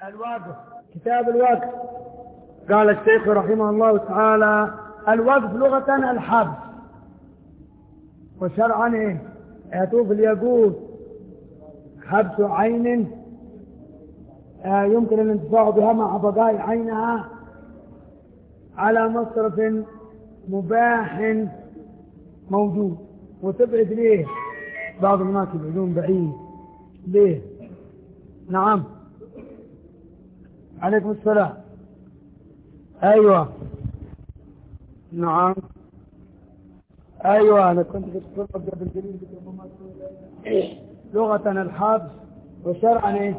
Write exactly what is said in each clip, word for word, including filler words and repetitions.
الوقف، كتاب الوقف. قال الشيخ رحمه الله تعالى: الوقف لغة الحبس، وشرعا ايه؟ يطوف اليقول حبس عين آه يمكن الانتفاع بها مع بقاء عينها على مصرف مباح موجود. وتبعد ليه؟ بعض الناس يبعدون بعيد ليه؟ نعم، عليكم السلام. ايوه نعم ايوه انا كنت بتقول بالجليل لغة الحبس، وشرعا ايه؟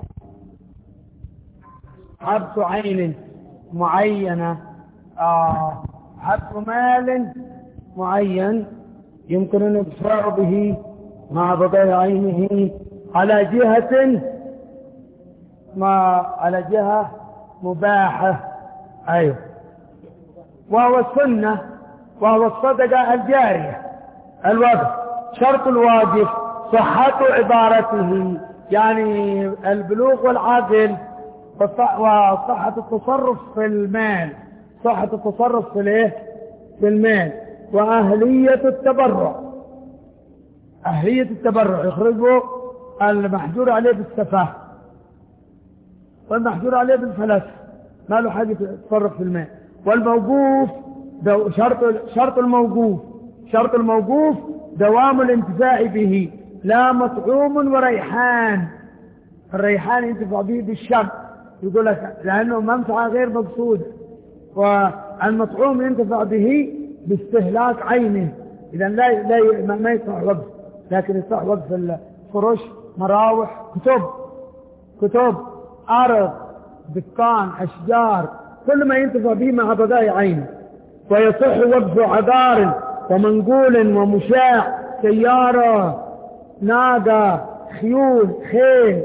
حبس عين معينة، آه حبس مال معين يمكن ان يدفع به مع بقاء عينه على جهة ما على جهة مباحة. ايوه، وهو السنة وهو الصدقة الجارية. الوقف شرط الواجب صحة عبارته، يعني البلوغ والعقل وصحة التصرف في المال، صحة التصرف في الايه؟ في المال، وأهلية التبرع. أهلية التبرع يخرجه المحجور عليه بالسفاه والمحجور عليه بالفلس، ما له حاجة يتصرف في المال. والموقوف شرط شرط الموقوف شرط الموقوف دوام الانتفاع به، لا مطعوم وريحان. الريحان ينتفع به بالشم، يقول لك لأنه منفعة غير مقصودة، والمطعوم ينتفع به باستهلاك عينه. إذا لا لا ما يصح وقف، لكن يصح وقف الفرش، مراوح، كتب كتب أرض، دكان، أشجار، كل ما ينتفع به مع بقاء عينه. ويصح وقف عقار ومنقول ومشاع، سيارة، ناقة، خيول، خيل،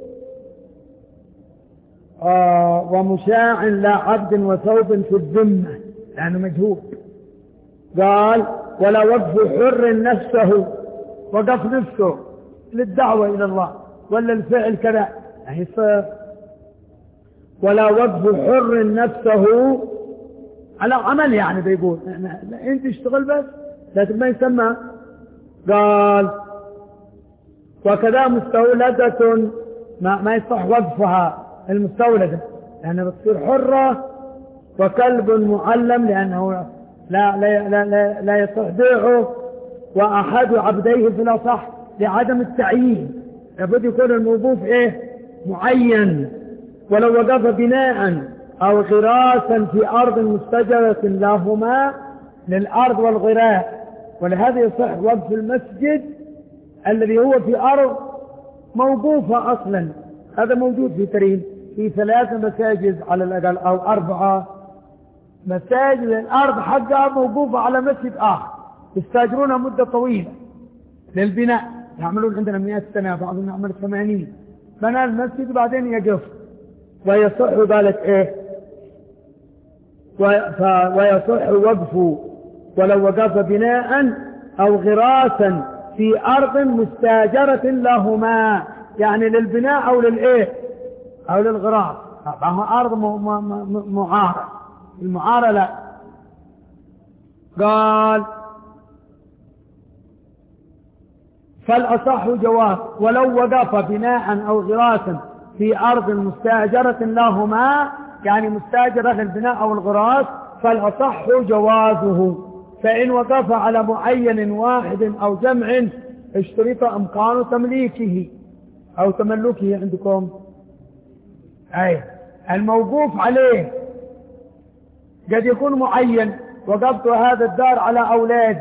آه ومشاع لا عبد وثوب في الذمة لأنه مجهول. قال: ولا وقف حر نفسه، وقف نفسه للدعوة إلى الله ولا الفعل كذا يعني. ولا وقف حر نفسه على عمل، يعني بيقول انت اشتغل بس، لكن ما يسمى. قال: وكذا مستولدة ما, ما يصح وقفها المستولدة لأنها بتصير حرة، وكلب معلم لأنه لا, لا, لا, لا, لا يصح بيعه، وأحد عبديه في الأصح لعدم التعيين، لابد يكون الموقوف ايه؟ معين. ولو وقف بناء أو غراسا في أرض مستجرة لهما للأرض والغراء، ولهذا يصح وقف المسجد الذي هو في أرض موقوفة أصلا. هذا موجود في ترين، في ثلاث مساجد على الأقل أو أربعة مساجد الأرض حقها موقوفة على مسجد آخر، يستاجرونها مدة طويلة للبناء، يعملون عندنا مئة سنة، بعضهم يعمل ثمانين. بنى المسجد وبعدين يقف. ويصح ذلك ايه؟ ويصح وقفه ولو وقف بناء أو غراسا في أرض مستاجرة لهما، يعني للبناء أو للإيه؟ أو للغراس. طبعا أرض معارة، المعارة لا. قال: فالأصح جواز ولو وقف بناء أو غراسا في أرض مستاجرة لهما، يعني مستاجرة للبناء أو الغراس، فالأصح جوازه. فإن وقف على معين واحد أو جمع اشترط إمكان تمليكه أو تملكه عندكم. أي الموقوف عليه قد يكون معين، وقفت هذا الدار على أولادي،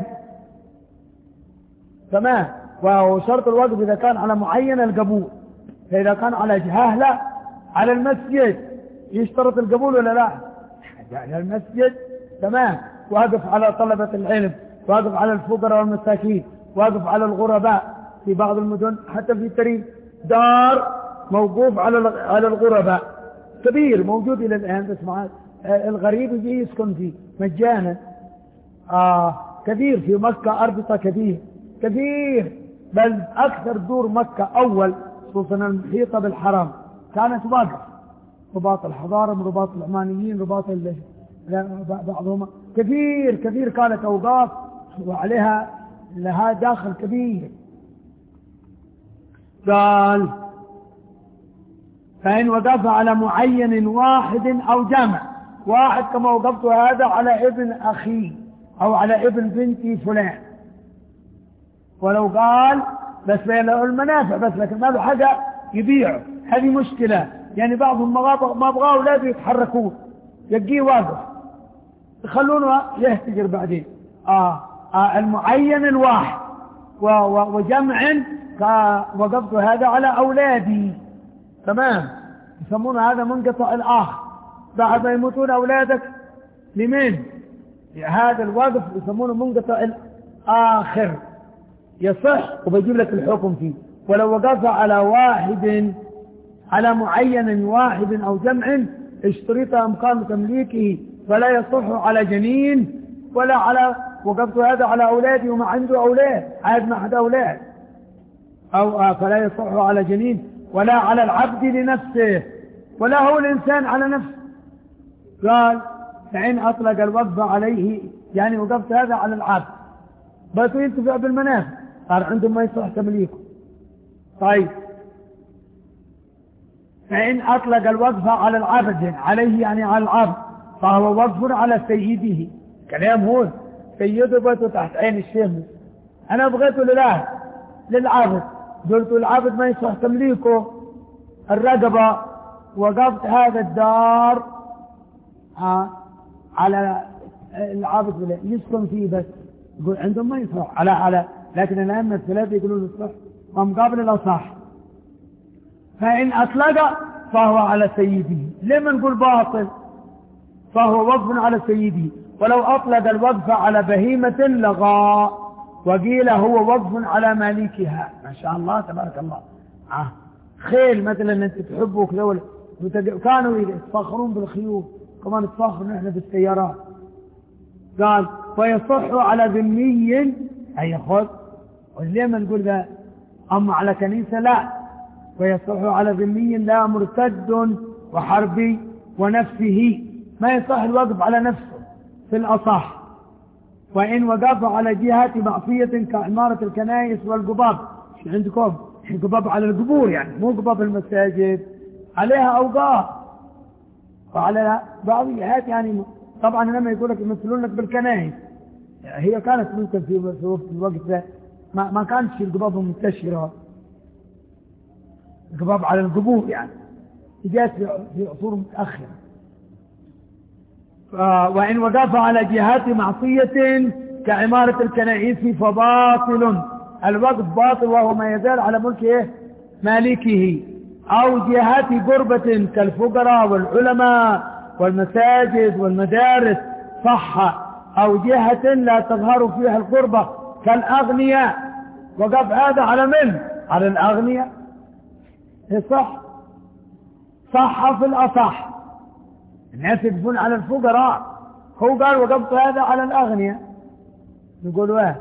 تمام، وهو شرط الوقف إذا كان على معين القبول. فإذا كان على جهالة على المسجد يشترط القبول ولا لا؟ على المسجد تمام. واقف على طلبة العلم، واقف على الفقراء والمساكين، واقف على الغرباء. في بعض المدن حتى في ترين دار موقوف على على الغرباء كبير موجود إلى الآن، بس مع الغريب يجي يسكن فيه مجانا. آه كثير في مكة، أربطة كثير كثير، بل أكثر دور مكة أول خصوصا المحيطة بالحرم كانت واقف رباط الحضارة، من رباط العمانيين، رباط بعضهم كثير كثير كانت أوقاف وعليها لها داخل كبير. قال فإن وقف على معين واحد أو جمع، واحد كما وقفت هذا على ابن أخي أو على ابن بنتي فلان، ولو قال بس له المنافع بس لكن ما له حاجة يبيعه، هذه مشكلة. يعني بعضهم ما بغاه أولاده يتحركون، يجيه واقف يخلونه يهتجر بعدين. آه, آه المعين الواحد وجمع وقفت هذا على أولادي، تمام، يسمون هذا منقطع الآخر. بعد ما يموتون أولادك لمن هذا الوقف يسمونه منقطع الآخر، يصح وبيجيب لك الحكم فيه. ولو وقف على واحد على معين واحد أو جمع اشترط أمكان تمليكه فلا يصح على جنين، ولا على وقفت هذا على أولادي وما عنده أولاد، عاد ما حد أولاد، أو آه فلا يصح على جنين ولا على العبد لنفسه ولا هو الإنسان على نفسه. قال فإن أطلق الوقف عليه، يعني وقفت هذا على العبد بس ينتفع بالمنافع، قال عندهم ما يصح تمليكه. طيب فإن أطلق الوقف على العبد، عليه يعني على العبد، فهو وقف على سيده. كلام هو سيده بيته تحت عين الشيخ، أنا بغيته لله للعبد، قلت العبد ما يصح تمليكه الرقبة، وقفت هذا الدار آه على العبد ولا يسكن فيه بس، يقول عندهم ما يصح على على لكن الأئمة الثلاثة يقولون يصح ومقابل الأصح. فإن أطلق فهو على سيده، لما نقول باطل؟ فهو وقف على سيده. ولو أطلق الوقف على بهيمة لغى، وقيل هو وقف على مالكها. ما شاء الله تبارك الله. آه. خيل مثلا أنت تحبه كذا، كانوا يتفاخرون بالخيول، كمان نتفاخر نحن بالسيارات. قال ويصح على ذمي، أي خذ، ولما نقول ذا أما على كنيسة لا، ويصح على ذمي لا مرتد وحربي ونفسه، ما يصح الوقف على نفسه في الأصح. وإن وقف على جهة معصية كعمارة الكنائس والقباب، عندكم قباب على القبور، يعني مو قباب المساجد، عليها أوقاف وعلى بعض الجهات، يعني طبعا لما يقول لك يمثلون لك بالكنائس، هي كانت ممكن في وقت الوقت ده ما, ما كانتش القباب منتشرة، القباب على القبور يعني جاءت في عصور متأخرة. وإن وقف على جهات معصية كعمارة الكنائس فباطل، الوقف باطل وهو ما يزال على ملك مالكه. أو جهات قربة كالفقراء والعلماء والمساجد والمدارس صح. أو جهة لا تظهر فيها القربة كالأغنياء، وقف هذا على من؟ على الأغنياء، صح صح في الأصح، الناس يقفون على الفقراء، هو قال وقفت هذا على الأغنياء، يقول واه.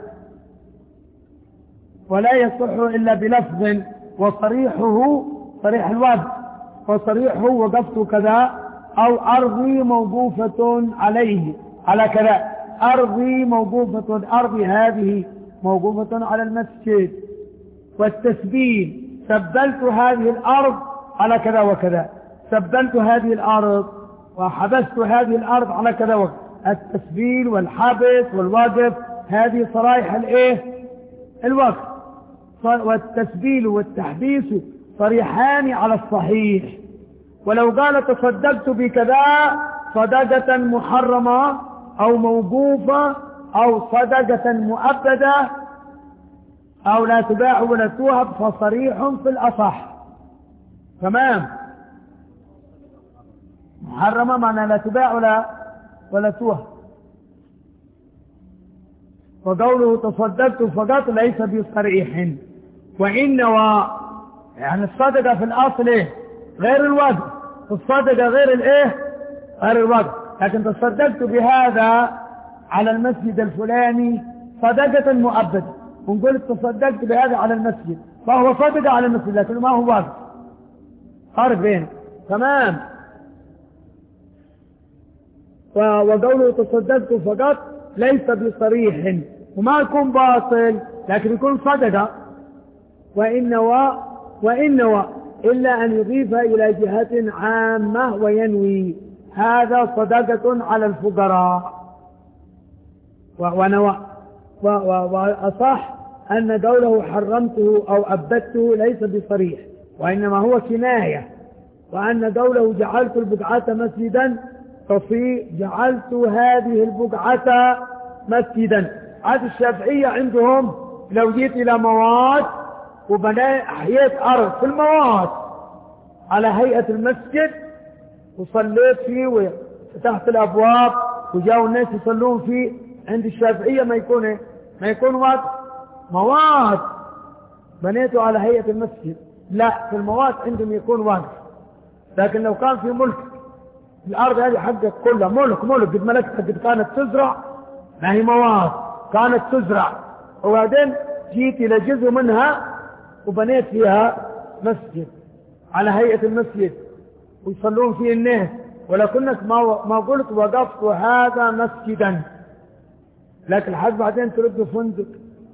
ولا يصح إلا بلفظ وصريحه صريح الوقف، وصريحه وقفت كذا، أو أرضي موقوفة عليه على كذا، أرضي موقوفة، أرضي هذه موقوفة على المسجد. والتسبيل سبلت هذه الأرض على كذا وكذا، سبلت هذه الأرض وحبست هذه الأرض على كذا وكذا. التسبيل والحبس والوقف هذه صرائح الايه الوقف. والتسبيل والتحبيس صريحان على الصحيح. ولو قال تصدقت بكذا صدقة محرمة أو موقوفة أو صدقة مؤبدة أو لا تباع ولا توهب فصريح في الأصح. تمام. محرمة معنى لا تباع ولا ولا توهب. وقوله تصدقت فقط ليس بصريح. وإنما يعني الصدقة في الأصل إيه؟ غير الوقف. الصدقة غير الإيه؟ غير الوقف. لكن تصدقت بهذا على المسجد الفلاني صدقة مؤبدة، ونقول تصدقت بهذا على المسجد فهو صدقة على المسجد لكن ما هو وقف. فرق بينه. تمام. وقوله تصدقت فقط ليس بصريح وما يكون باطل لكن يكون صدقة، وإن و وإن و إلا أن يضيف إلى جهة عامة وينوي، هذا صدقة على الفقراء ونوى. وأصح أن قوله حرمته أو أبدته ليس بصريح وإنما هو كناية، وأن قوله جعلت البقعة مسجدا تصير جعلت هذه البقعة مسجدا. هذه الشافعية عندهم لو جيت إلى مواد وبنيت أحييت أرض في المواد على هيئة المسجد وصليت فيه وفتحت الأبواب وجاءوا الناس يصلون فيه، عند الشافعية ما يكون إيه؟ ما يكون وقت مواد بنيته على هيئة المسجد، لا، في المواد عندهم يكون وقت. لكن لو كان في ملك الأرض هذه حقك كلها ملك ملك قد ملكتها، قد كانت تزرع، ما هي مواد كانت تزرع، وبعدين جيت إلى جزء منها وبنيت فيها مسجد على هيئة المسجد ويصلون فيه الناس، ولكنك ما ما قلت وقفت هذا مسجدا، لكن الحد بعدين ترد فندق.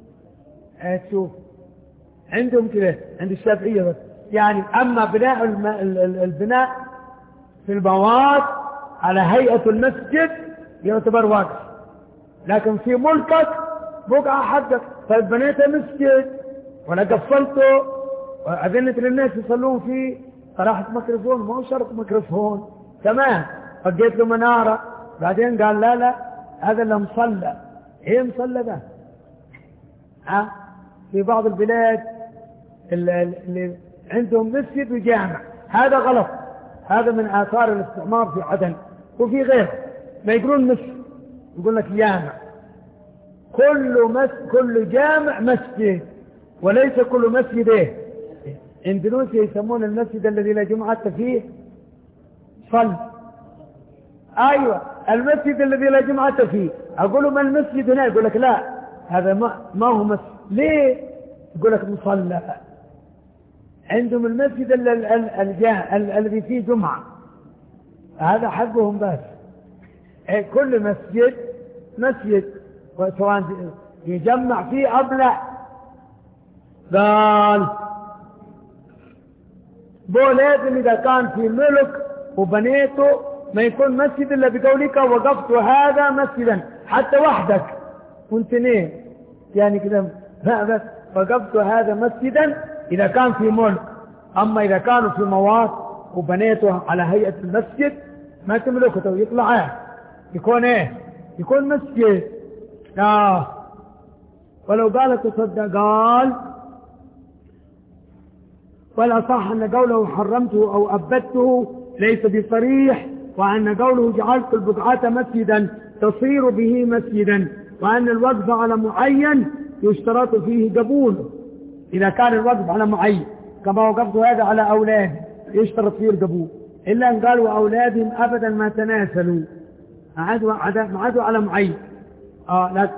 تشوف عندهم كده عند الشافعية بس، يعني أما بناء البناء في المواد على هيئة المسجد يعتبر واقف، لكن في ملكك بقعة حقك طيب بنيت مسجد ولا قفلته وأذنت للناس يصلون فيه، طرحت ميكروفون، ما هو شرط ميكروفون تمام، فقيت له منارة، بعدين قال لا لا هذا اللي مصلى. ايه مصلى ده؟ ها في بعض البلاد اللي عندهم مسجد وجامع، هذا غلط، هذا من آثار الاستعمار في عدن وفي غيره، ما يقولون مسجد يقول لك جامع، كل مس كل جامع مسجد وليس كل مسجد. ايه اندونيسيا يسمون المسجد الذي لا جمعة فيه صل، ايوه المسجد الذي لا جمعة فيه، اقول له ما المسجد هنا، يقول لك لا هذا ما, ما هو مسجد، ليه؟ يقول لك مصلى. عندهم المسجد الذي فيه جمعة هذا حقهم بس، كل مسجد مسجد سواء يجمع فيه أبلع. قال بو لازم إذا كان في ملك وبنيته ما يكون مسجد إلا بقولك وقفت هذا مسجدا، حتى وحدك وانت نيه يعني كده بس وقفت هذا مسجدا إذا كان في ملك. أما إذا كانوا في مواد وبنيته على هيئة المسجد ما تملكته يطلع يكون ايه يكون مسجد. آه ولو قال تصدق قال والأصح أن قوله حرمته أو أبدته ليس بصريح، وأن قوله جعلت البقعة مسجدا تصير به مسجدا، وأن الوقف على معين يشترط فيه قبوله إذا كان الوقف على معين، كما وقفت هذا على أولاد يشترط فيه القبول، إلا أن قالوا أولادهم أبدا ما تناسلوا عدوا عدوا على معين. آه لا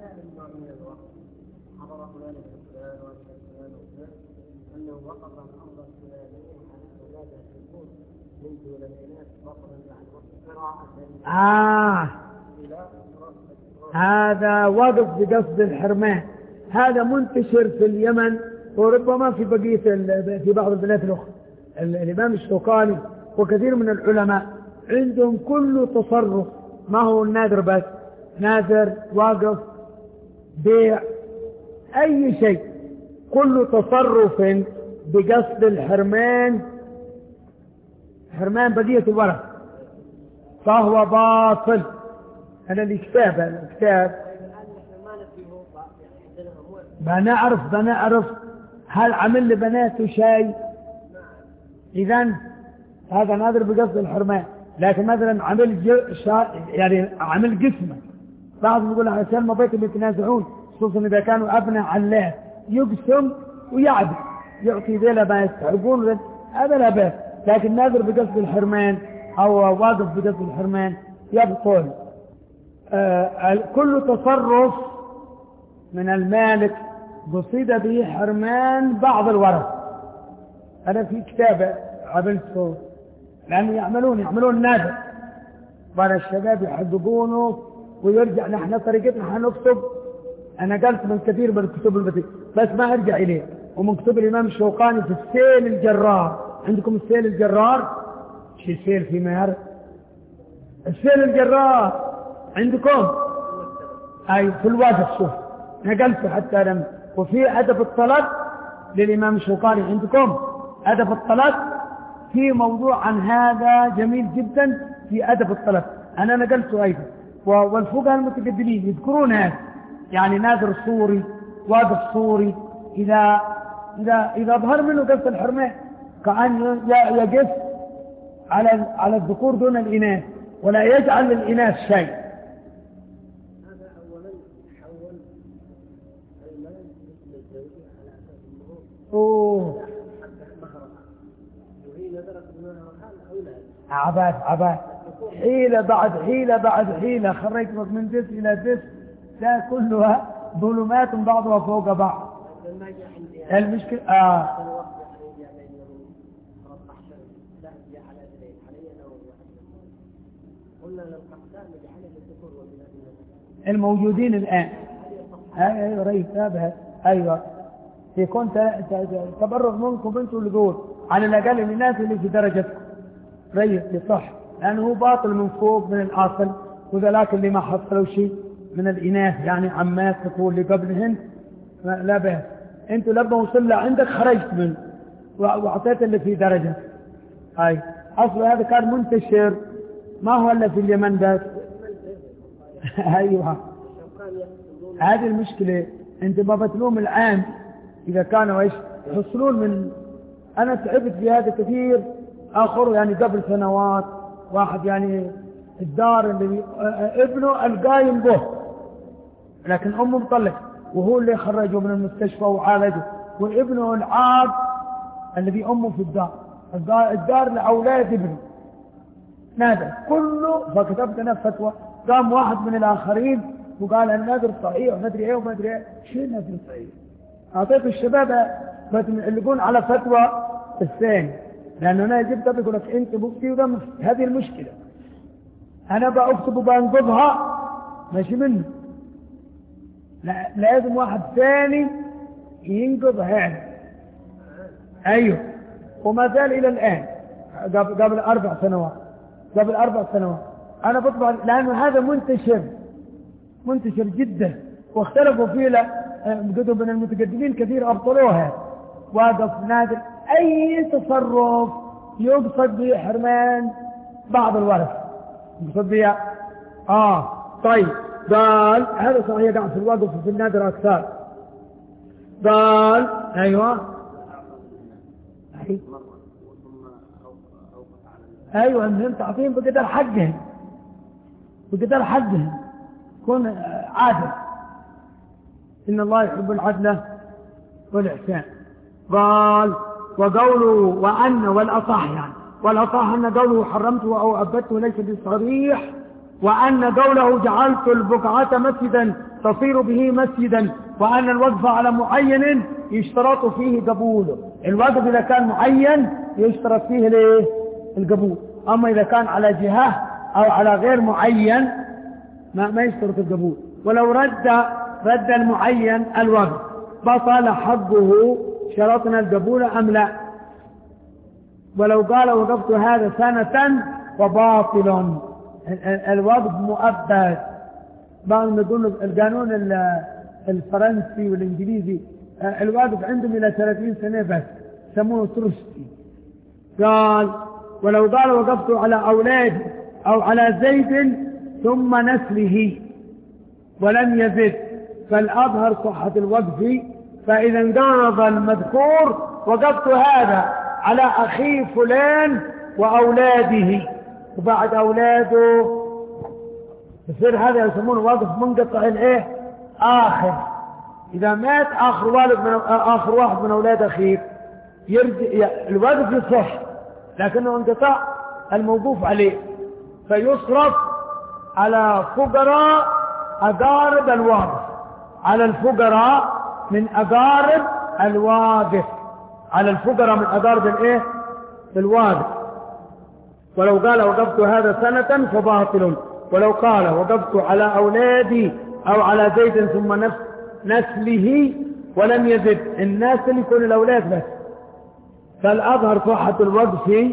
آه هذا وقف بقصد الحرمان، هذا منتشر في اليمن وربما في بقية في بعض البلاد الأخرى. الإمام الشوكاني وكثير من العلماء عندهم كل تصرف، ما هو النادر بس، نادر واقف بيع أي شيء، كل تصرف بقصد الحرمان حرمان بقية الورق فهو باطل. أنا الكتاب الكتاب بنعرف بنعرف هل عمل لبناته شيء، إذن هذا نادر بقصد الحرمان. لكن مثلا عمل يعني عمل جسمه، بعضهم يقول عشان ما بيتهم يتنازعون، خصوصا إذا كانوا أبناء علاه، يقسم ويعدل يعطي ذيلا ما يستحقون، هذا لا بأس. لكن نادر بقصد الحرمان أو واقف بقصد الحرمان يبطل. آه كل تصرف من المالك قصد به حرمان بعض الورث. أنا في كتابة عملته لأنه يعملون يعملون نادر بعد الشباب يحققونه ويرجع. نحن طريقتنا حنكتب، أنا قلت من كثير من الكتب البتي بس ما أرجع إليه، ومن كتب الإمام الشوقاني في السيل الجرار. عندكم السيل الجرار؟ شي سيل في مهر السيل الجرار عندكم؟ أي في الوقف. شوف نقلته حتى لم. وفي أدب الطلب للإمام الشوقاني عندكم، أدب الطلب في موضوع عن هذا جميل جدا في أدب الطلب، أنا نقلته أيضا. والفقهاء المتقدمين يذكرون هذا، يعني نادر الصوري، واقف الصوري، إذا إذا إذا ظهر منه قص الحرمان كأن يقف على على الذكور دون الإناث، ولا يجعل للإناث شيء. هذا أولا حول المال مثل الزوجية على أساس المهور. أوه حتى مهرها، وهي نذرت بمهرها الأولاد. عباد عباد حيلة بعد حيلة بعد حيلة، خرجتك من دس إلى دس، لا كلها ظلمات بعضها فوق بعض. المشكلة آه الموجودين الآن. أيوة رئيس تابع. أيوة يكون تبرغ منكم انتوا اللي قول على الأقل من الناس اللي في درجتكم رئيس صح، لأنه هو باطل من فوق من الأصل، وذلك اللي ما حصلوا شيء من الإناث يعني عمات تقول اللي قبلهن لا بأس. انتوا لما وصل لعندك خرجت منه وأعطيت اللي في درجة. هاي أصل هذا كان منتشر، ما هو إلا في اليمن بس. أيوة هذه المشكلة. انت ما بتلوم العام إذا كانوا إيش يحصلون من. أنا تعبت في هذا كثير آخر، يعني قبل سنوات واحد يعني الدار اللي ابنه القايم به لكن أمه مطلق، وهو اللي خرجه من المستشفى وعالجه، وابنه العاب الذي أمه في الدار الدار لأولاد ابنه نادر كله. فكتبت أنا فتوى، قام واحد من الآخرين وقال النادر صحيح وندري ايه وما ادري ايه. شو النادر صحيح؟ أعطيت الشباب اللي يقول على فتوى الثاني، لأنه أنا جبت بقول لك أنت مفتي وده مفتي. هذه المشكلة، أنا بأكتب وبنقضها ماشي منه، لا لازم واحد ثاني ينقض هذا. أيوه وما زال إلى الآن قبل, قبل أربع سنوات قبل أربع سنوات أنا بطبع، لأنه هذا منتشر منتشر جدا، واختلفوا فيه كتب من المتقدمين كثير أبطلوها. واقف نادر أي تصرف يقصد به حرمان بعض الورث، يقصد به آه طيب قال هذا صحيح قاعد في الوقف وفي النادر أكثر. قال أيوة أيوة أنهم تعطيهم بقدر حقهم بقدر حقهم كون عادل. إن الله يحب العدل والإحسان. قال وقوله وأن والأصح، يعني والأصح أن قوله حرمته أو أبدته ليس بصريح، وأن قوله جعلت البقعة مسجدا تصير به مسجدا، وأن الوقف على معين يشترط فيه قبوله. الوقف إذا كان معين يشترط فيه ليه القبول، أما إذا كان على جهة أو على غير معين ما, ما يشترط القبول. ولو رد رد المعين الوقف بطل حقه، شرطنا القبول أم لا؟ ولو قال وقفت هذا سنة وباطل، الوقف مؤبد. بعضهم يقول القانون الفرنسي والإنجليزي الوقف عندهم إلى ثلاثين سنة بس، سموه ترشتي. قال ولو قال وقفت على أولاد أو على زيد ثم نسله ولم يزد فالأظهر صحة الوقف، فإذا انقرض المذكور وقفت هذا على أخي فلان وأولاده، وبعد أولاده يصير هذا يسمونه وقف منقطع الايه آخر. إذا مات آخر والد من آخر واحد من أولاد أخيك يرجع الوقف يصح، لكنه انقطاع الموقوف عليه، فيصرف على فقراء أقارب الواقف، على الفقراء من أقارب الواقف، على الفقراء من أقارب الايه الواقف. ولو قال وقفت هذا سنة فباطل، ولو قال وقفت على أولادي أو على زيد ثم نفس نسله ولم يزد النسل يكون الأولاد بس. فالأظهر صحة الوقف،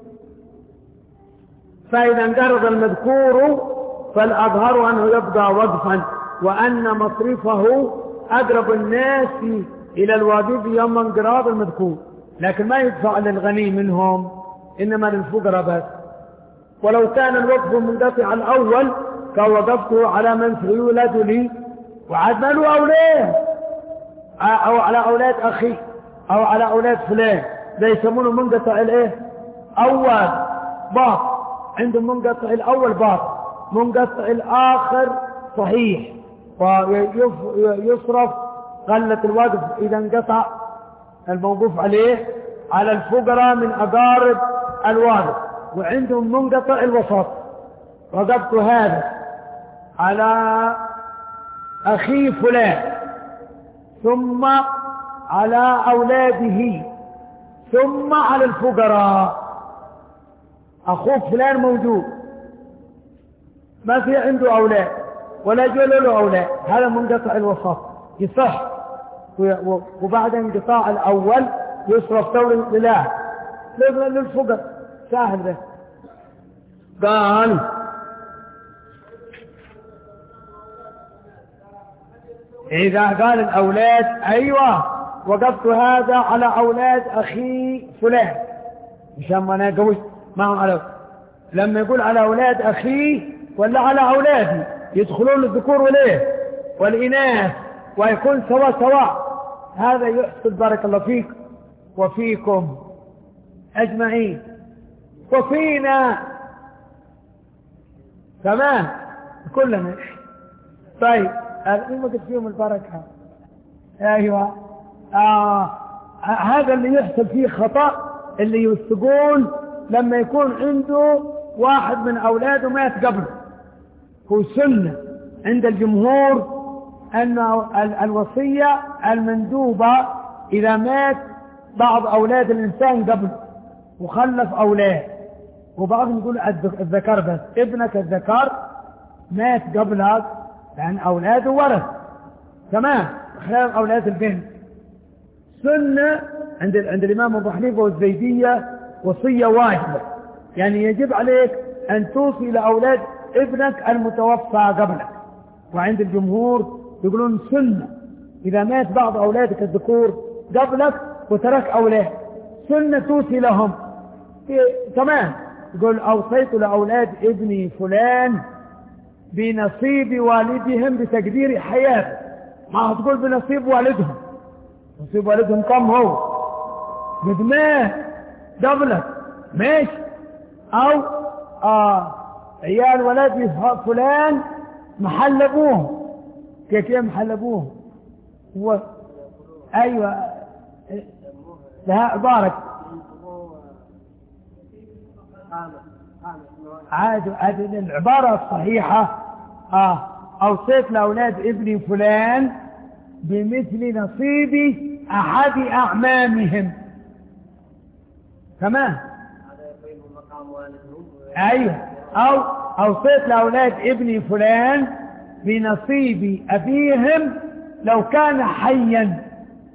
فإذا انقرض المذكور فالأظهر أنه يبقى وقفا، وأن مصرفه أقرب الناس إلى الواجب يوم انقراض المذكور، لكن ما يدفع للغني منهم، إنما للفقراء بس. ولو كان الوقف منقطع الأول كوقفته على من سيولد لي وعاد ما له أولاد، أو على أولاد أخي أو على أولاد فلان، ده يسمونه منقطع الإيه؟ أول باطل، عندهم منقطع الأول باطل، منقطع الآخر صحيح ويصرف قلة الوقف إذا انقطع الموقوف عليه على الفقراء من أقارب الوارث. وعندهم منقطع الوسط، وقفت هذا على أخي فلان ثم على أولاده ثم على الفقراء. أخوك فلان موجود ما في عنده أولاد ولا جول له أولاد، هذا منقطع الوسط يصح، وبعد انقطاع الأول يصرف دور لله للفقراء، سهل ده. قال إذا قال الأولاد أيوة وقفت هذا على أولاد أخي فلان مشان ما أنا قوي معهم على، لما يقول على أولاد أخي ولا على أولادي يدخلون الذكور وليه والإناث ويكون سواء سواء، هذا يحصل بارك الله فيك وفيكم أجمعين وفينا تمام كلنا. طيب ما قلت فيهم البركة. أيوة آه. هذا اللي يحصل فيه خطأ، اللي يستقول لما يكون عنده واحد من أولاده مات قبله. هو سنة عند الجمهور أن الوصية المندوبة إذا مات بعض أولاد الإنسان قبله وخلف أولاد، وبعضهم يقول الذكر بس، ابنك الذكر مات قبلك لأن أولاده ورث تمام، خلاف أولاد البنت. سنة عند عند الإمام أبو حنيفة والزيدية وصية واجبة، يعني يجب عليك أن توصي لأولاد ابنك المتوفى قبلك. وعند الجمهور يقولون سنة إذا مات بعض أولادك الذكور قبلك وترك أولاد سنة توصي لهم تمام. يقول أوصيت لأولاد ابني فلان بنصيب والدهم بتقدير حياته، ما هتقول بنصيب والدهم، نصيب والدهم كم هو بدماه قبلك ماشي، أو آه عيال ولد فلان محل أبوهم كيف محل أبوهم هو أيوة لها بارك عاد عاد العبارة الصحيحة آه أوصيت لأولاد ابني فلان بمثل نصيب أحد أعمامهم تمام. أيوة أو أوصيت لأولاد ابني فلان بنصيب أبيهم لو كان حيا.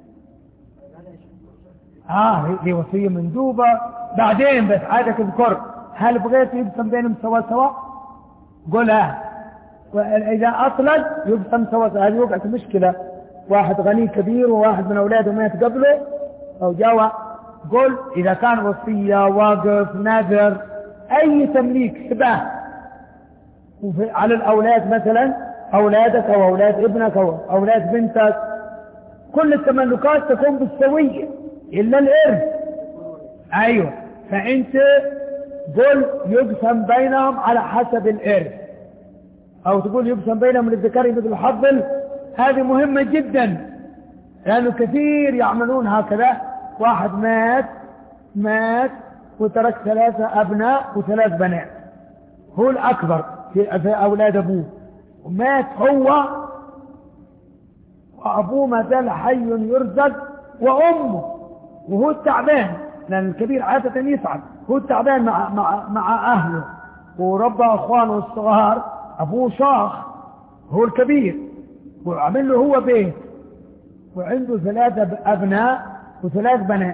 آه دي وصية مندوبة بعدين، بس عادك اذكر هل بغيت يبسم بينهم سوا سوا قولها، وإذا أصلا يبسم سوا سوا. هذه وقعت مشكلة، واحد غني كبير وواحد من أولاده مات قبله أو جوا، قل إذا كان وصية واقف نذر أي تمليك هبة على الأولاد مثلا أولادك أو أولاد ابنك أو أولاد بنتك، كل التملكات تكون بالسوية إلا الإرث. أيوة فأنت قل يقسم بينهم على حسب الإرث، أو تقول يقسم بينهم للذكر مثل الحظ. هذه مهمة جدا لأنه كثير يعملون هكذا، واحد مات مات وترك ثلاثة أبناء وثلاث بنات، هو الأكبر في أولاد أبوه، ومات هو وأبوه ما زال حي يرزق وأمه وهو التعبان، لأن الكبير عادة يصعد هو تعبان مع, مع, مع أهله وربى أخوانه الصغار، أبوه شاخ هو الكبير وعمل له هو بيت وعنده ثلاثة أبناء وثلاث بنات،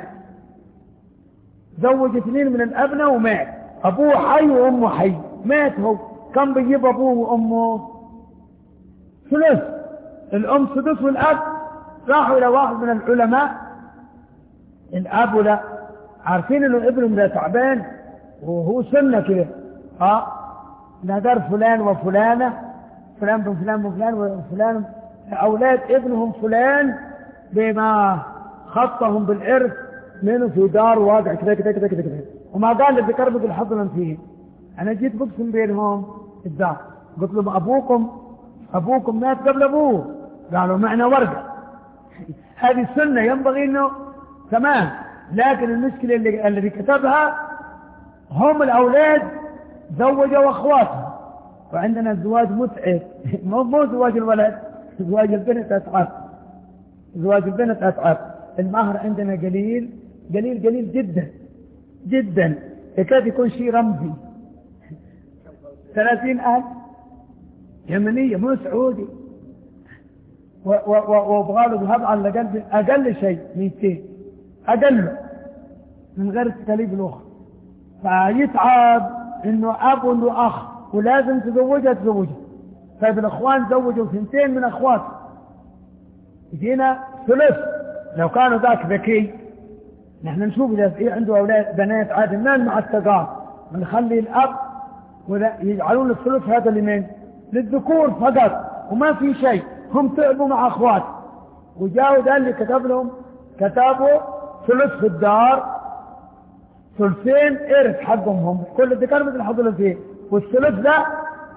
زوج اثنين من الأبناء ومات، أبوه حي وأمه حي، مات هو، كم بيجيب أبوه وأمه؟ ثلث، الأم سدس والأب. راحوا إلى واحد من العلماء، الأب ولا عارفين إنه ابنهم ده تعبان وهو سنة كده، ها نادر فلان وفلانة، فلان بن فلان بن فلان وفلان أولاد ابنهم فلان بما خطهم بالإرث منه في دار واقع كذا كذا كذا كذا كذا، وما قال اللي ذكر الحضن فيه. أنا جيت بقسم بينهم الدار، قلت لهم أبوكم أبوكم مات قبل أبوه، قالوا معنا ورقة. هذه السنة ينبغي إنه تمام، لكن المشكلة اللي الذي كتبها هم الأولاد زوجوا أخواتهم، وعندنا الزواج متعب، مو زواج الولد، زواج البنت أتعب، زواج البنت أتعب. المهر عندنا قليل قليل قليل جدا جدا، يكاد يكون شيء رمزي، ثلاثين ألف يمنية مو سعودي، وابغى له ذهب على الأقل أقل شيء مئتين أقل من غير التكاليف الأخرى، فيتعب إنه أب وإنه أخ ولازم تزوجها تزوجها. طيب الأخوان زوجوا ثنتين من أخواته، يجينا ثلث. لو كانوا ذاك ذكي نحن نشوف إذا في عنده أولاد بنات عادي ما مع التقام، ونخلي الأب يجعلون الثلث هذا لمن؟ للذكور فقط، وما في شيء، هم تعبوا مع أخوات وجاءوا ده اللي كتب لهم، كتبوا ثلث في الدار، ثلثين إرث حقهم هم، كل الذكر مثل حضر فيه، والثلث ده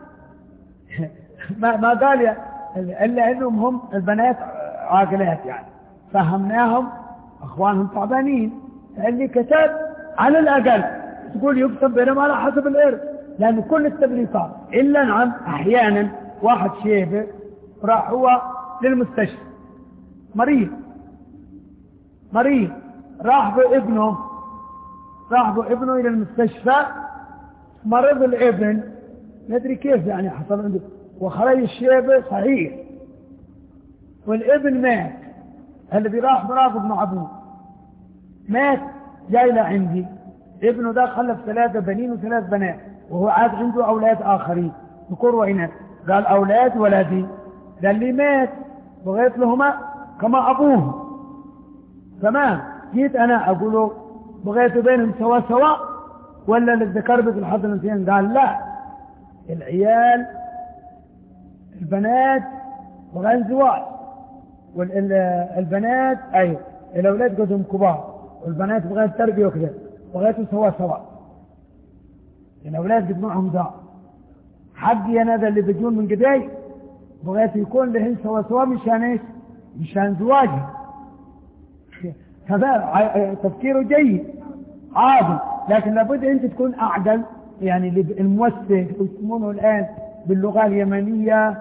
ما ما قال إلا إنهم هم البنات عاقلات يعني، فهمناهم أخوانهم تعبانين، اللي كتب على الأقل تقول يكتب بينهم على حسب الإرث، لأن كل التبليغات إلا نعم أحيانا واحد شيبه راح هو للمستشفى مريض مريض راح بابنه راح بابنه إلى المستشفى، مرض الابن ندري كيف يعني حصل عنده، وخرج الشيبه صحيح والابن مات، الذي راح مراقب مع أبوه مات، جاي لعندي ابنه ده خلف ثلاثة بنين وثلاث بنات، وهو عاد عنده أولاد آخرين ذكور وإناث، قال أولاد ولدي، قال لي مات بغيت لهما كما أبوه تمام. جيت أنا أقول له بغيت بينهم سوا سوا ولا للذكر مثل حظ الأنثيين؟ قال لا، العيال البنات بغير زواج، والبنات أيوه الأولاد قدهم كبار والبنات بغير تربية وكذا، بغيتوا سوا سوا، الأولاد قد معهم دار، حقي أنا ذا اللي بيجون من قداي بغيت يكون لهن سوا سوا مشان إيش؟ مشان زواجي. هذا تفكيره جيد عادي، لكن لابد أنت تكون أعدل، يعني الموسك يسمونه الآن باللغة اليمنية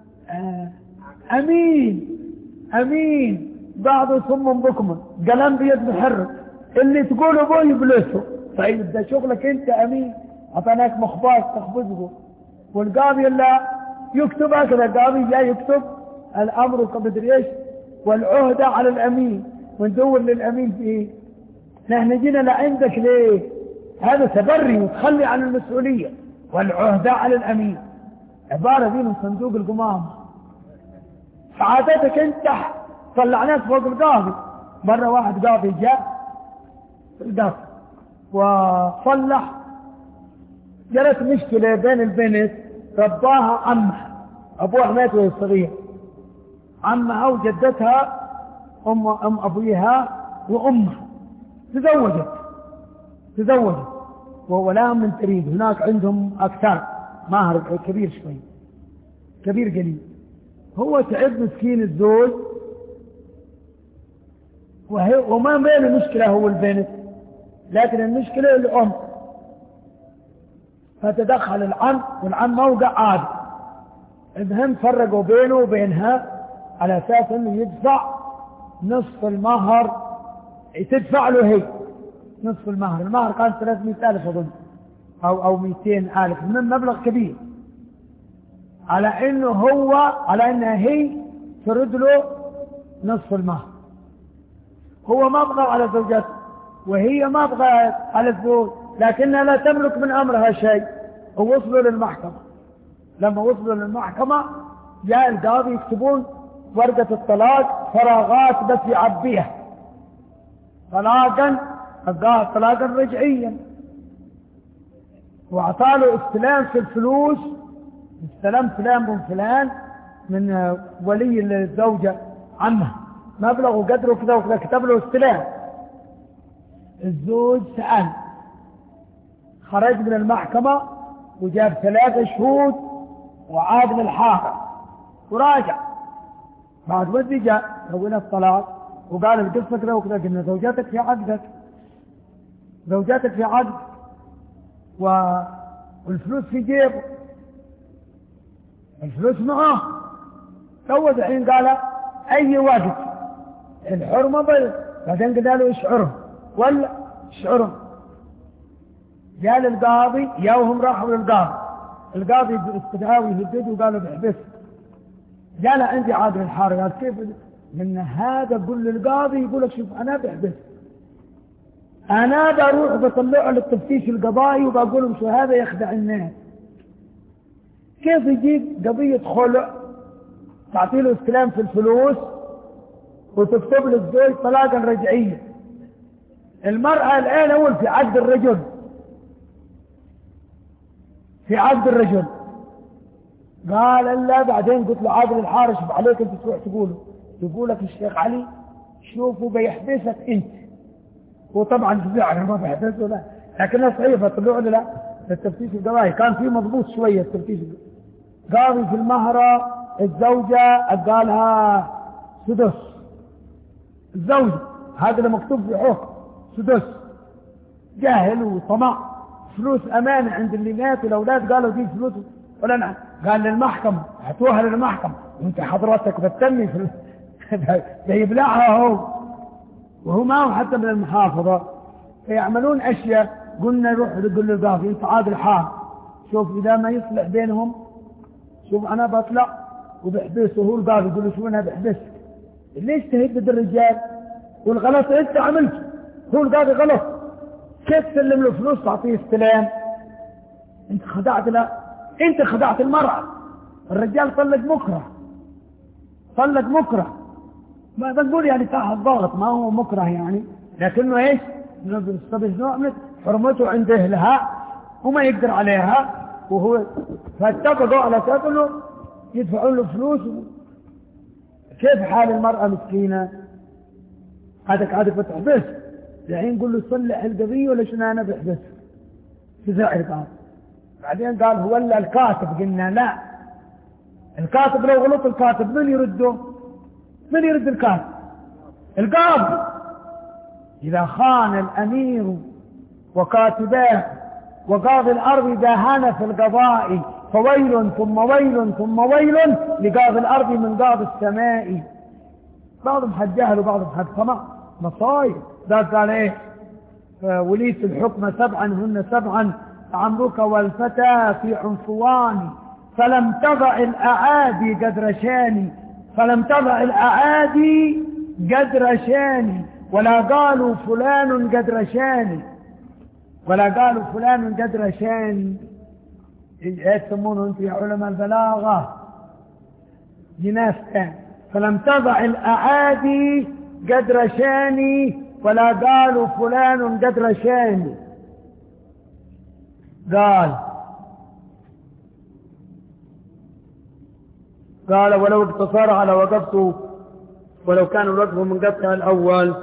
أمين أمين، بعضه صم بكم قلم بيد محرك، اللي تقوله بو يبلسه. طيب ده شغلك أنت أمين، أعطاناك مخباز تخبزه، والقاضي لا يكتب هكذا، القاضي جاي يكتب الأمر كمدري إيش والعهدة على الأمين، وندور للأمين في إيه؟ نحن جينا لعندك ليه؟ هذا تبري وتخلي عن المسؤولية، والعهدة على الأمين عبارة دي من صندوق القمام. سعادتك أنت طلعناك فوق القاضي. مرة واحد قاضي جاء في القصر وصلح، جرت مشكلة بين البنت رباها عمها، أبوها مات وهي صغير، عمها وجدتها أم أم أبوها وأمها، تزوجت تزوجت ولا من تريد، هناك عندهم أكثر ماهر كبير شوي كبير قليل، هو تعب مسكين الزوج، وهي وما بين المشكلة هو البنت، لكن المشكلة الأم، فتدخل العم، والعم موقع عادي، المهم فرقوا بينه وبينها على أساس أنه يدفع نصف المهر، تدفع له هي نصف المهر. المهر كان ثلاثمائة ألف أظن أو أو مئتين ألف، من مبلغ كبير، على إنه هو على إنها هي ترد له نصف المهر. هو ما بغى على زوجته وهي ما بغى على الزوج، لكنها لا تملك من أمرها شيء. ووصلوا للمحكمة. لما وصلوا للمحكمة جاء القاضي يكتبون ورقة الطلاق فراغات بس يعبيها طلاقا طلاقا رجعيا، واعطاله استلام في الفلوس، استلم فلان بن فلان من ولي الزوجة عنها مبلغ قدره كذا وكذا، كتب له استلام. الزوج سأل، خرج من المحكمة وجاب ثلاثة شهود وعاد للحاكم وراجع. بعد ودي جاء سوينا الطلاق وقال القصة كذا وكذا. قلنا زوجاتك في عقدك، زوجاتك في عقد والفلوس في جيبه، الفلوس معه. تو الحين قال أي وقت الحرمة بل. بعدين قال له اشعرهم ولا اشعرهم. قال القاضي يوهم راحوا للقاضي، القاضي استدعاه ويهدده وقالوا بحبس. قال عندي عادل الحارة. قال كيف؟ من هذا قل للقاضي يقول لك شوف أنا بحبس، أنا بروح بطلعه للتفتيش القضائي وبقول لهم شو هذا يخدع الناس. كيف يجيب قضية خلع تعطي له استلام في الفلوس وتكتب له الزوج طلاقا رجعيا؟ المرأة الآن أول في عقد الرجل، في عقد الرجل. قال لا. بعدين قلت له عادل الحارش عليك انت تروح تقوله، يقول لك الشيخ علي شوفوا بيحبسك انت. وطبعا تزعل ما بيحبسه لا، لكنها صحيحه طلعوا لا التفتيش القضائي كان فيه مضبوط شويه. التفتيش قاضي في المهرة الزوجة قالها سدس، الزوجة هذا اللي مكتوب في حكم سدس. جاهل وطمع، فلوس أمانة عند اللي مات والأولاد قالوا دي فلوس ولا نعم. قال للمحكمة هاتوها للمحكمة وانت حضرتك بتتني في ده يبلعها هو وهو ما هو حتى من المحافظة. فيعملون أشياء. قلنا روح نقول للقاضي انت عادل حال، شوف إذا ما يصلح بينهم شوف أنا بطلع وبحبسه. هو القاضي يقول له شو أنا بحبسك ليش تهدد الرجال والغلط انت عملته؟ هو القاضي غلط. كيف تسلم له فلوس تعطيه استلام؟ انت خدعت. لا انت خدعت المرأة. الرجال طلق مكره، طلق مكره. ما بنقول يعني تحت ضغط، ما هو مكره يعني، لكنه ايش بيستبز نوع من حرمته عند اهلها وما يقدر عليها. وهو فاتفقوا على اساس انه يدفعون له فلوس. كيف حال المرأة مسكينة؟ هذاك عادك بتحبس الحين قل له صلح القضية ولا شنو انا بحبس تزعل. قال بعدين قال هو الا الكاتب. قلنا لا، الكاتب لو غلط الكاتب من يرده؟ من يرد الكاتب؟ القاضي. إذا خان الأمير وكاتباه وقاضي الأرض داهن في القضاء فويل ثم ويل ثم ويل لقاضي الأرض من قاضي السماء. بعضهم حد جهل وبعضهم حد طمع مصايب. ذاك قال ايه وليت الحكم سبعا هن سبعا عمرك والفتى في عنفوان فلم تضع الأعادي قدر شاني، فلم تضع الأعادي قدر شاني ولا قالوا فلان قدر شاني، ولا قالوا فلان قدر شاني. ايه تسمونه انتم يا علماء البلاغة؟ جناس تاني. فلم تضع الأعادي قدر شاني ولا قالوا فلان قدر شاني. قال قال ولو اقتصر على وقفته ولو كان الوقف منقطع الأول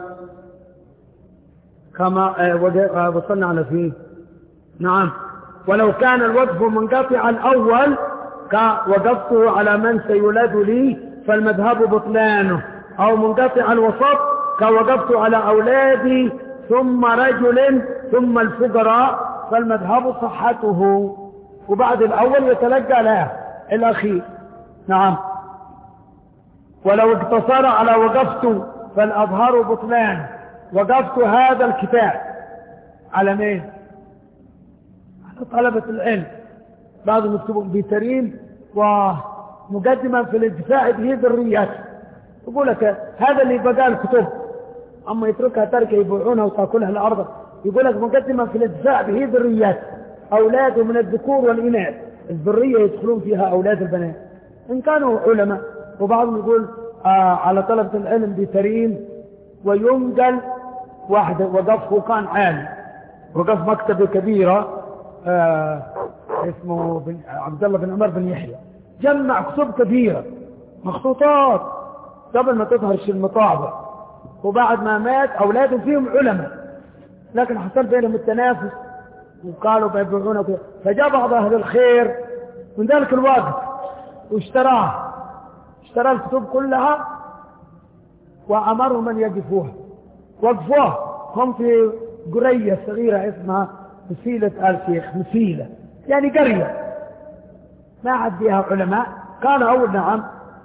كما وصلنا على فيه. نعم ولو كان الوقف منقطع الأول وقفته على من سيولد لي فالمذهب بطلانه، أو منقطع الوسط كوقفت على أولادي ثم رجل ثم الفقراء فالمذهب صحته. وبعد الأول يتلقى له الأخير. نعم ولو اقتصر على وقفت فالأظهر بطلان. وقفت هذا الكتاب على مين؟ على طلبة العلم. بعضهم يكتبون بترين ومقدمة في الانتفاع به ذريات، يقول لك هذا اللي بقى الكتب، أما يتركها تركة يبيعونها وتأكلها الأرض. يقول لك مقدمة في الانتفاع به ذريات، أولاده من الذكور والإناث، الذرية يدخلون فيها أولاد البنات إن كانوا علماء. وبعضهم يقول آه على طلبة العلم بترين، وينقل واحد وقفه كان عالي، وقف مكتبة كبيرة آه اسمه بن عبد الله بن عمر بن يحيى، جمع كتب كبيرة مخطوطات قبل ما تظهر المطابع، وبعد ما مات أولاده فيهم علماء، لكن حصل بينهم التنافس وقالوا بيبيعونه كده. فجاء بعض أهل الخير من ذلك الوقت واشتراه، اشترى الكتب كلها وأمرهم أن يقفوها. وقفوها هم في قرية صغيرة اسمها مسيلة آل شيخ، مسيلة يعني قرية ما عاد فيها علماء، كان أول نعم،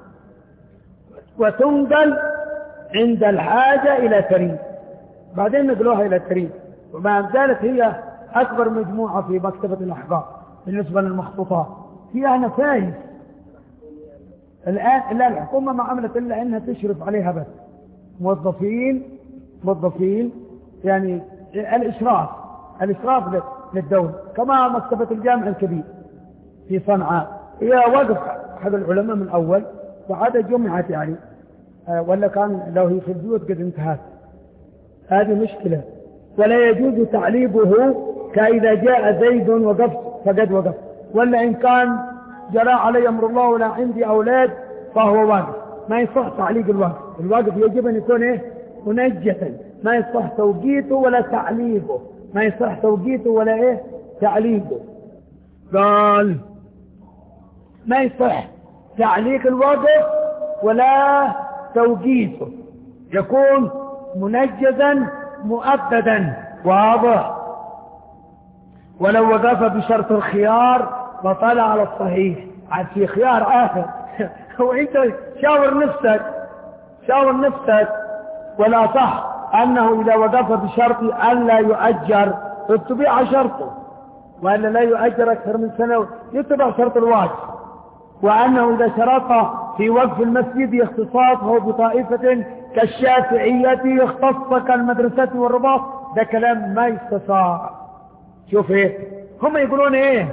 وتنقل عند الحاجة إلى ترين، بعدين نقلوها إلى ترين. وما زالت هي أكبر مجموعة في مكتبة الأحبار بالنسبة للمخطوطات، فيها نفايس. الآن إلا الحكومة ما عملت إلا أنها تشرف عليها بس، موظفين موظفين يعني الإشراف الإشراف للدولة، كما مكتبة الجامع الكبير في صنعاء، هي وقف أحد العلماء من أول وعاد جمعت يعني آه ولا كان لو هي في البيوت قد انتهت. هذه مشكلة. ولا يجوز تعليبه كإذا جاء زيد وقفت فقد وقف، ولا إن كان جرى علي أمر الله ولا عندي أولاد فهو واقف. ما يصح تعليق الوقف، الوقف يجب أن يكون إيه؟ منجتا، ما يصح توقيته ولا تعليقه، ما يصح توقيته ولا إيه؟ تعليقه. قال ما يصح تعليق الوقف ولا توقيته، يكون منجزا مؤبدا واضح. ولو وقف بشرط الخيار وطلع على الصحيح، عاد في خيار آخر وانت شاور نفسك شاور نفسك ولا صح أنه إذا وقف بشرط أن لا يؤجر اتبع شرطه، وأن لا يؤجر أكثر من سنة يتبع شرط الواجب، وأنه إذا شرط في وقف المسجد اختصاصه بطائفة كالشافعية اختص كالمدرسة والرباط، ده كلام ما يستطاع. شوف ايه هم يقولون ايه؟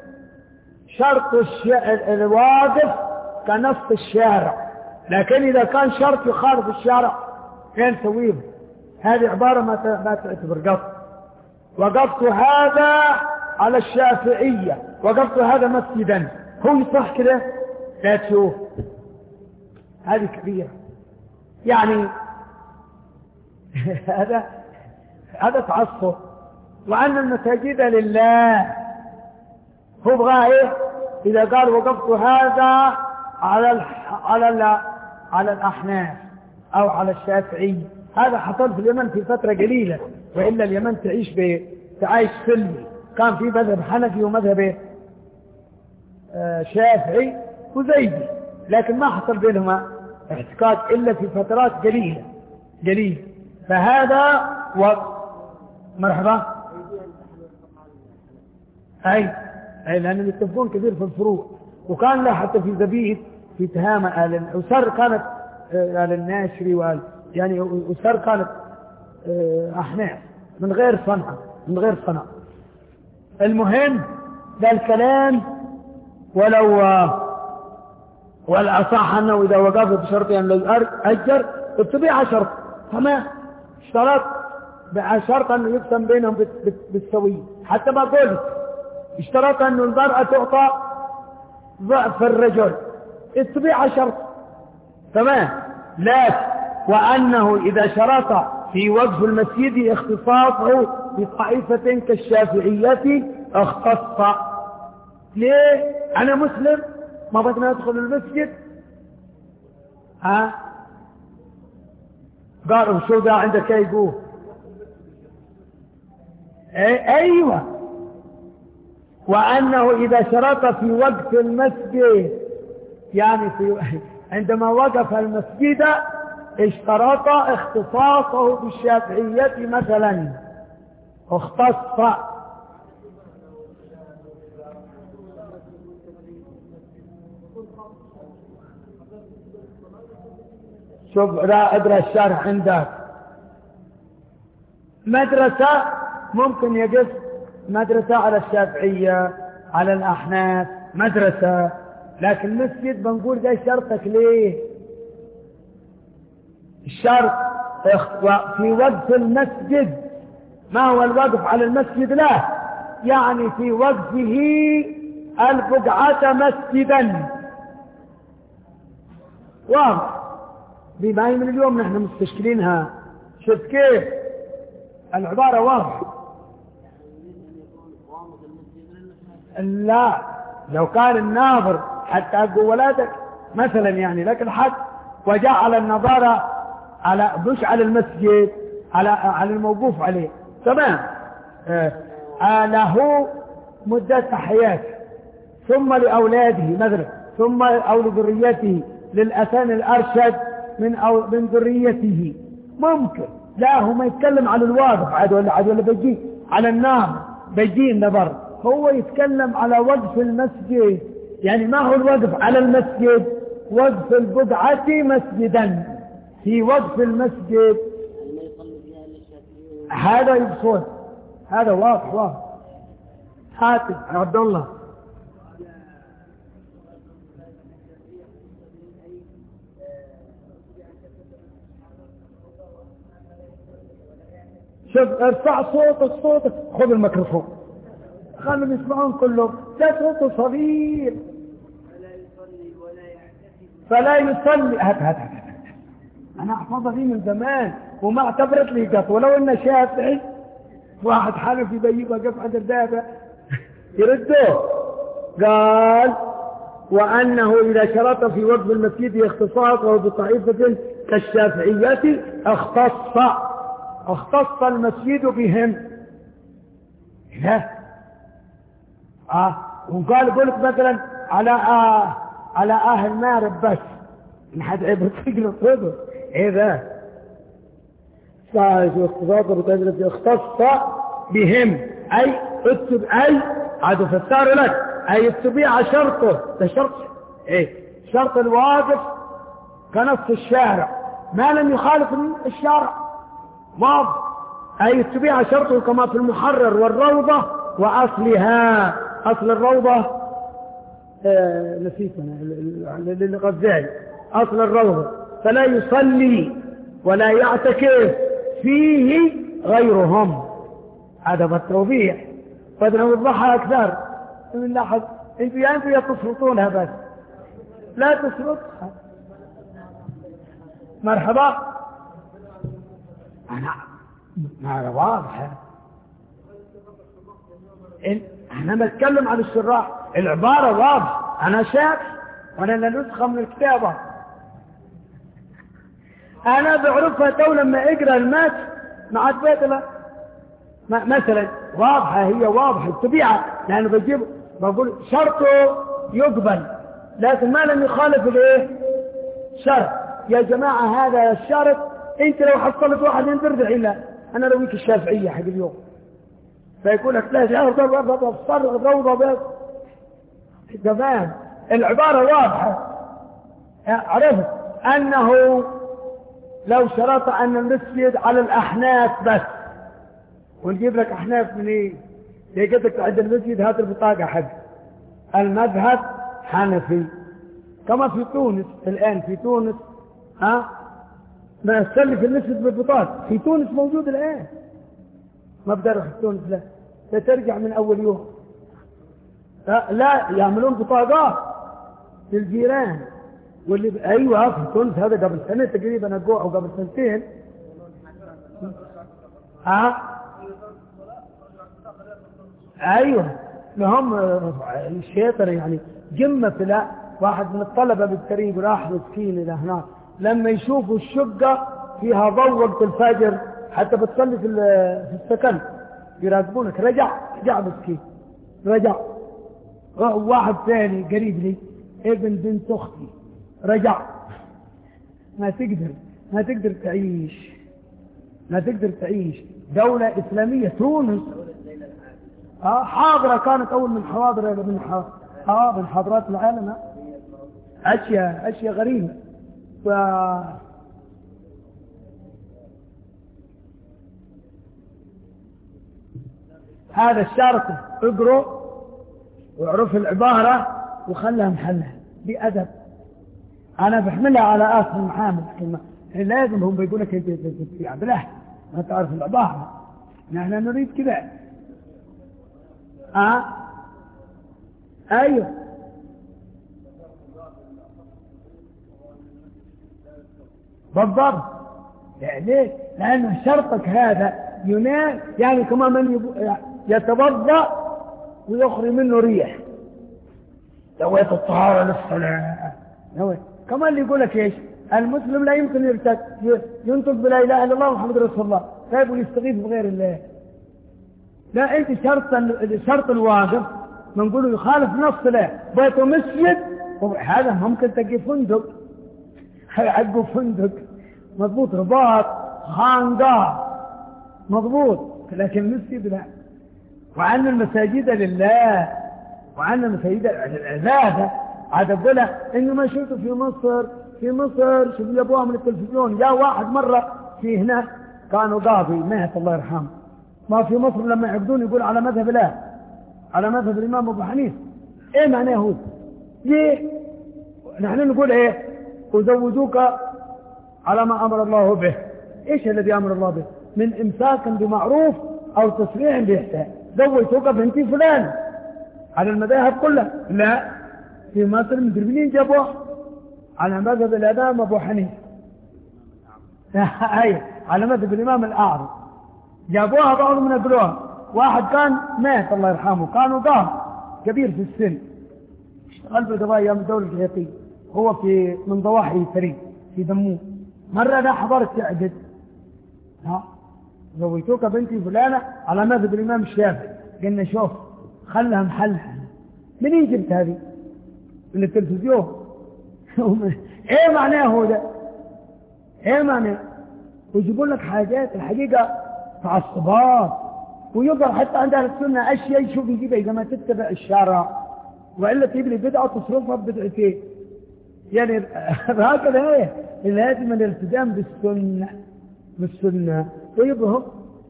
شرط الش... الواقف كنص الشارع، لكن إذا كان شرط يخالف الشارع كان سويه. هذه عبارة ما ما تعتبر قصد. وقفت هذا على الشافعية، وقفت هذا مسجدا، هو يصح كده؟ لا تشوف، هذه كبيرة يعني هذا هذا تعصب. وأن المساجد لله، هو بغاه ايه؟ إذا قال وقفت هذا على الح... على ال... على الأحناف أو على الشافعي، هذا حصل في اليمن في فترة قليلة، وإلا اليمن تعيش ب... تعيش سلمي، كان في مذهب حنفي ومذهب آه شافعي وزيدي، لكن ما حصل بينهما احتكاك إلا في فترات قليلة قليلة. فهذا و... مرحبا أي أي لأنهم يتفقون كثير في الفروع، وكان له حتى في زبيد في تهامة آل وسر كانت آل الناشري وآل يعني وسر كانت أحناف من غير صنعة من غير صنعة. المهم ده الكلام. ولو والأصح أنه إذا وقف بشرط أن لا يؤجر اتبع شرط، تمام، اشترط بشرط أنه يقسم بينهم بالسوية. حتى ما قلت اشترط أن المرأة تعطى ضعف الرجل، اتبع شرط، تمام. لا، وأنه إذا شرط في وقف المسجد اختصاصه بطائفة كالشافعية اختص. ليه؟ أنا مسلم ما بدنا ندخل المسجد، ها قالوا شو ده عندك يقول اي ايوه. وانه اذا شرط في وقف المسجد يعني في عندما وقف المسجد اشترط اختصاصه بالشافعية مثلا، اختص. شوف لا ادرى الشرح عندك. مدرسة ممكن يقف مدرسة على الشافعية على الأحناف مدرسة، لكن مسجد بنقول ده شرطك ليه؟ الشرط في وقف المسجد. ما هو الوقف على المسجد؟ لا يعني في وقفه البقعة مسجدا. واضح؟ بما هي من اليوم نحن مستشكلينها. شوف كيف العبارة واضحة. لا لو كان الناظر حتى أقول ولادك مثلا يعني لك الحد وجعل النظارة على مش على المسجد على على الموقوف عليه تمام. آه. آه له مدة حياته ثم لأولاده مثلا ثم أو لذريته للأثان الأرشد من أو من ذريته ممكن. لا هو ما يتكلم على الواقف عاد ولا عاد ولا بيجي على النار بيجي النظر. هو يتكلم على وقف المسجد. يعني ما هو الوقف على المسجد؟ وقف البقعة مسجدا في وقف المسجد. هذا يقصد هذا واضح واضح. حاتم عبد الله شوف ارفع صوتك صوتك خذ الميكروفون خلهم يسمعون كلهم. ده صوته صغير. فلا يصلي. هات هات هات انا احفظها دي من زمان وما اعتبرت لي قط ولو انه شافعي واحد حالف يبيبها قف عند الدابة يردوه. قال وأنه إذا شرط في وقف المسجد اختصاصه بطائفة كالشافعية اختص اختص المسجد بهم. لا آه. وقال يقول لك مثلا على آه على أهل مارب بس إن حد عبر تقلب صدر إيه ذا صاحب اختصاصه بطائفة اختص بهم أي اكتب أي عادوا فسار لك أي التبيع شرطه. ده شرط إيه؟ شرط الواقف كنص الشارع ما لم يخالف الشارع واضح. أي التبيع شرطه كما في المحرر والروضة وأصلها. أصل الروضة آه نسيت للغزالي أصل الروضة. فلا يصلي ولا يعتكف فيه غيرهم. هذا بالتوضيح فنوضحها أكثر من لاحظ. انتوا يا انتوا يا تسرطونها بس لا تسرطها. مرحبا انا ما واضحه. انا بتكلم عن الشراح العباره واضحه. انا شاك وانا نسخه من الكتابه انا بعرفها تو لما اقرا المات مع بيتها مثلا واضحه. هي واضحه الطبيعه لانه بجيب بقول شرطه يقبل لكن ما لم يخالف الايه شرط. يا جماعه هذا الشرط انت لو حصلت واحد ينترد الا انا رويك الشافعيه حق اليوم فيقول لك لا شرط الصرغ روضه بس تمام. العباره واضحه. عرفت انه لو شرط ان المسجد على الاحناف بس ونجيب لك احناف من ايه؟ يجب لك عند المسجد هات البطاقة حق المذهب حنفي كما في تونس الآن. في تونس ها ما تصلي في المسجد بالبطاقة في تونس موجود الآن. ما بدرح في تونس لا لا ترجع من أول يوم. لا يعملون بطاقات للجيران واللي ب... أيوة في تونس هذا قبل سنة تقريبا أقوع أو قبل سنتين ها ايوه هم الشيطان يعني جمة في لا واحد من الطلبة بالقريب راح مسكين الى هناك لما يشوفوا الشقة فيها ضوء وقت الفجر حتى بتصلي في في السكن يراقبونك. رجع رجع مسكين رجع. واحد ثاني قريب لي ابن بنت اختي رجع. ما تقدر ما تقدر تعيش ما تقدر تعيش دولة إسلامية تونس. آه حاضرة، كانت أول من حواضر من ح... آه من حضارات العالم. أشياء أشياء غريبة. ف... هذا الشرط اقرأ واعرف العبارة وخلها محلها بأدب. أنا بحملها على آخر المحامل، لازم هم بيقول لك في عبله ما تعرف العبارة، نحن نريد كذا. آه أيوه بالضبط. يعني لأن شرطك هذا ينال، يعني كما من يتوضأ ويخرج منه ريح، نويت الطهارة للصلاة، نويت. كمان اللي يقول لك ايش؟ المسلم لا يمكن يرتد ينطق بلا اله الا الله محمد رسول الله، طيب ويستغيث بغير الله. لا انت شرط شرط الواجب ما نقوله يخالف نص له، بيته مسجد هذا ممكن تجي فندق، عقب فندق مضبوط، رباط خانقاه مضبوط، لكن مسجد لا. وعن المساجد لله، وعن المساجد العبادة. عاد أقولها إنه ما شفته في مصر، في مصر شوف يبوها من التلفزيون. جاء واحد مرة في هنا كانوا قاضي مات الله يرحمه، ما في مصر لما يعبدون يقول على مذهب الله، على مذهب الإمام أبو حنيفة. إيه معناه هو؟ ليه؟ نحن نقول إيه؟ وزوجوك على ما أمر الله به. إيش الذي أمر الله به؟ من إمساك بمعروف أو تسريع بإحسان. زوجتك بنتي فلان على المذاهب كلها. لا، في مصر المدربين جابوه على مذهب الإمام أبو حنيفة. أي على مذهب الإمام الأعرج جابوها، بعضهم نقلوها. واحد كان مات الله يرحمه، كانوا قام كبير في السن، اشتغل بقضايا أيام الدولة الجيطية، هو في من ضواحي فريق في دموم. مرة أنا حضرت تعدد، ها زوجتوك بنتي فلانة على مذهب الإمام الشافعي. قلنا شوف خلها محلها. منين جبت هذه؟ من التلفزيون. ايه معناه هو ده؟ ايه معناه؟ ويجيبوا لك حاجات الحقيقة تعصبات، ويظهر حتى عند اهل السنة اشياء يشوف يجيبها اذا ما تتبع الشارع، والا تجري بدعة تصرفها بدعتين. يعني هكذا ايه لازم الالتزام بالسنة بالسنة. ويظهر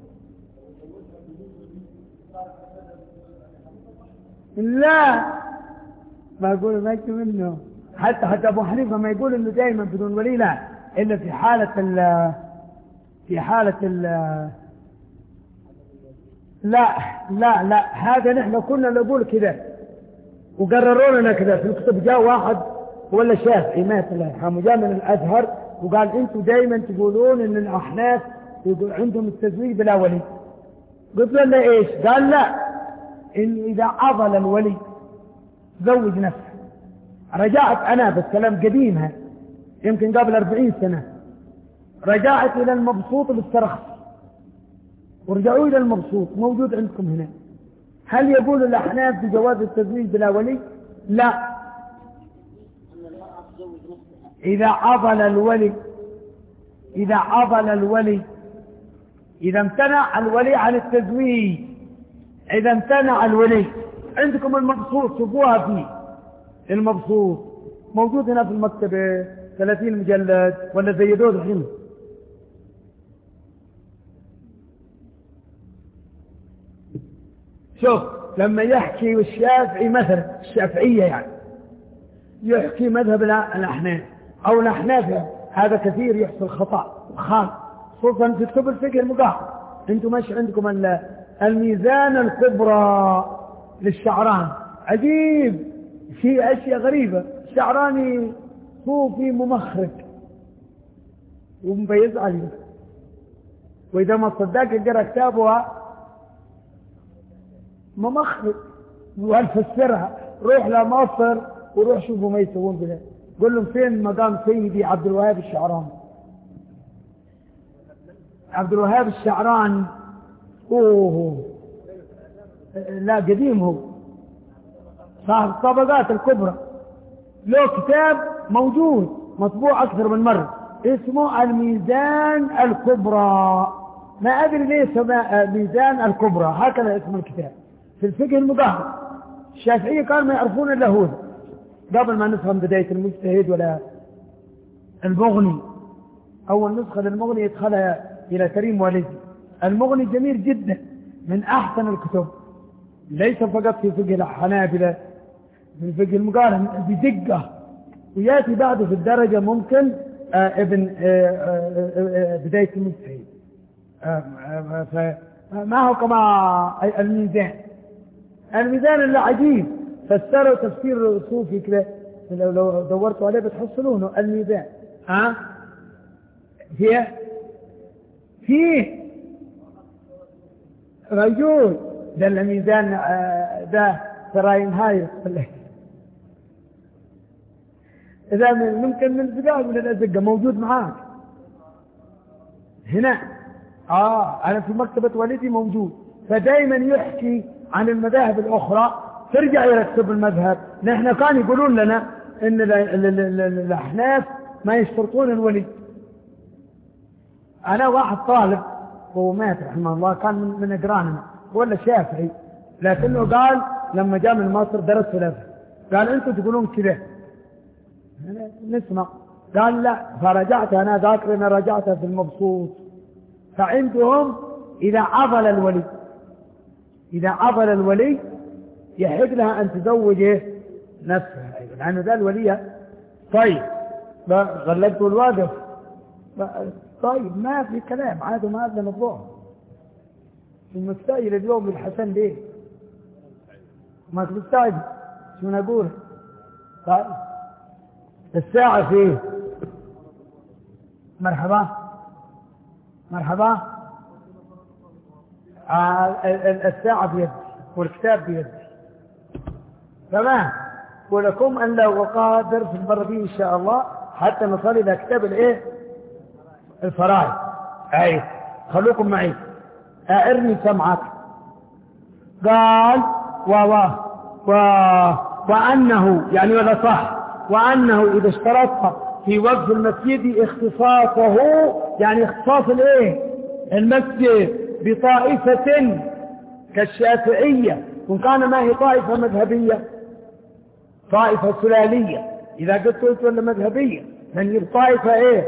لا ما يقول ما يكتب منه. حتى حتى ابو حنيفه ما يقول انه دائما بدون ولي، لا الا في حاله ال في حاله ال لا لا لا هذا نحن كنا نقول كذا وقرروا لنا كذا في الكتب. جاء واحد ولا شافعي مات الله يرحمه، جاء من الازهر وقال انتم دائما تقولون ان الاحناف عندهم التزويج بلا ولي. قلت له ايش؟ قال لا، إن إذا عضل الولي زوج نفسه. رجعت أنا بالكلام قديمها يمكن قبل أربعين سنة، رجعت إلى المبسوط بالسرخ ورجعوا إلى المبسوط موجود عندكم هنا. هل يقول الأحناف بجواز التزويج بلا ولي؟ لا، إذا عضل الولي إذا عضل الولي إذا امتنع الولي عن التزويج، إذا امتنع الولي. عندكم المبسوط شوفوها فيه، المبسوط موجود هنا في المكتبة ثلاثين مجلد ولا زيدوه الحين. شوف لما يحكي الشافعي مثلا الشافعية يعني يحكي مذهب الأحناف أو الأحناف، هذا كثير يحصل خطأ وخان، خصوصا في كتب الفقه المقاحة. انتم مش عندكم الميزان الكبرى للشعران، عجيب، في أشياء غريبة. الشعراني صوفي ممخرج ومبيز عليه، وإذا ما صدق قرأ كتابها ممخرج وهالفسرها. روح لمصر وروح شوفوا ما يسوون بها، قول لهم فين مقام سيدي عبد الوهاب الشعراني. عبد الوهاب الشعراني اوه لا قديم، هو صاحب الطبقات الكبرى، له كتاب موجود مطبوع اكثر من مرة اسمه الميزان الكبرى، ما أدري ليه سمى ميزان الكبرى، هكذا اسم الكتاب في الفقه المظاهر. الشافعية كانوا ما يعرفون إلا هو قبل ما نفهم بداية المجتهد ولا المغني. أول نسخة للمغني يدخلها إلى كريم والدي. المغني جميل جدا، من أحسن الكتب، ليس فقط في فقه الحنابلة، في فقه المقارن بدقة، ويأتي بعده في الدرجة ممكن آه ابن آه آه آه بداية المجتهد. آه آه فما هو كما الميزان. الميزان اللي عجيب فسروا تفسير صوفي كده، لو لو دورتوا عليه بتحصلونه. الميزان ها هي فيه موجود ده الميزان آه ده سراين هاي إذا ممكن من الزقاق من الأزقة موجود معاك هنا. آه أنا في مكتبة والدي موجود. فدائما يحكي عن المذاهب الأخرى، ترجع يرتب المذهب. نحن كان يقولون لنا إن الأحناف ما يشترطون الولي. أنا واحد طالب هو مات رحمه الله، كان من أقراننا ولا شافعي، لكنه قال لما جاء من مصر درس فلسفة، قال أنتم تقولون كذا نسمع. قال لا، فرجعت أنا ذاكر أنا رجعتها في المبسوط. فعندهم إذا عضل الولي إذا عضل الولي يحق لها أن تزوج نفسها، لأنه ذا الولية. طيب غلبتوا الواقف، طيب ما في كلام، عاد ما هذا موضوع. المستعجل اليوم الحسن ليه ما تستعجل شو نقول؟ طيب الساعة فيه. مرحبا مرحبا. آه الساعة بيدي والكتاب بيدي، تمام. ولكم أن لو قادر في المرة دي إن شاء الله حتى نصل إلى كتاب الإيه الفرائض. أي خلوكم معي، أعرني سمعك. قال و و و وأنه يعني ولا صح، وأنه إذا اشترطت في وقف المسجد اختصاصه، يعني اختصاص الايه المسجد بطائفة كالشافعية، وإن كان ما هي طائفة مذهبية، طائفة سلالية. إذا قلت قلت ولا مذهبية، من طائفة ايه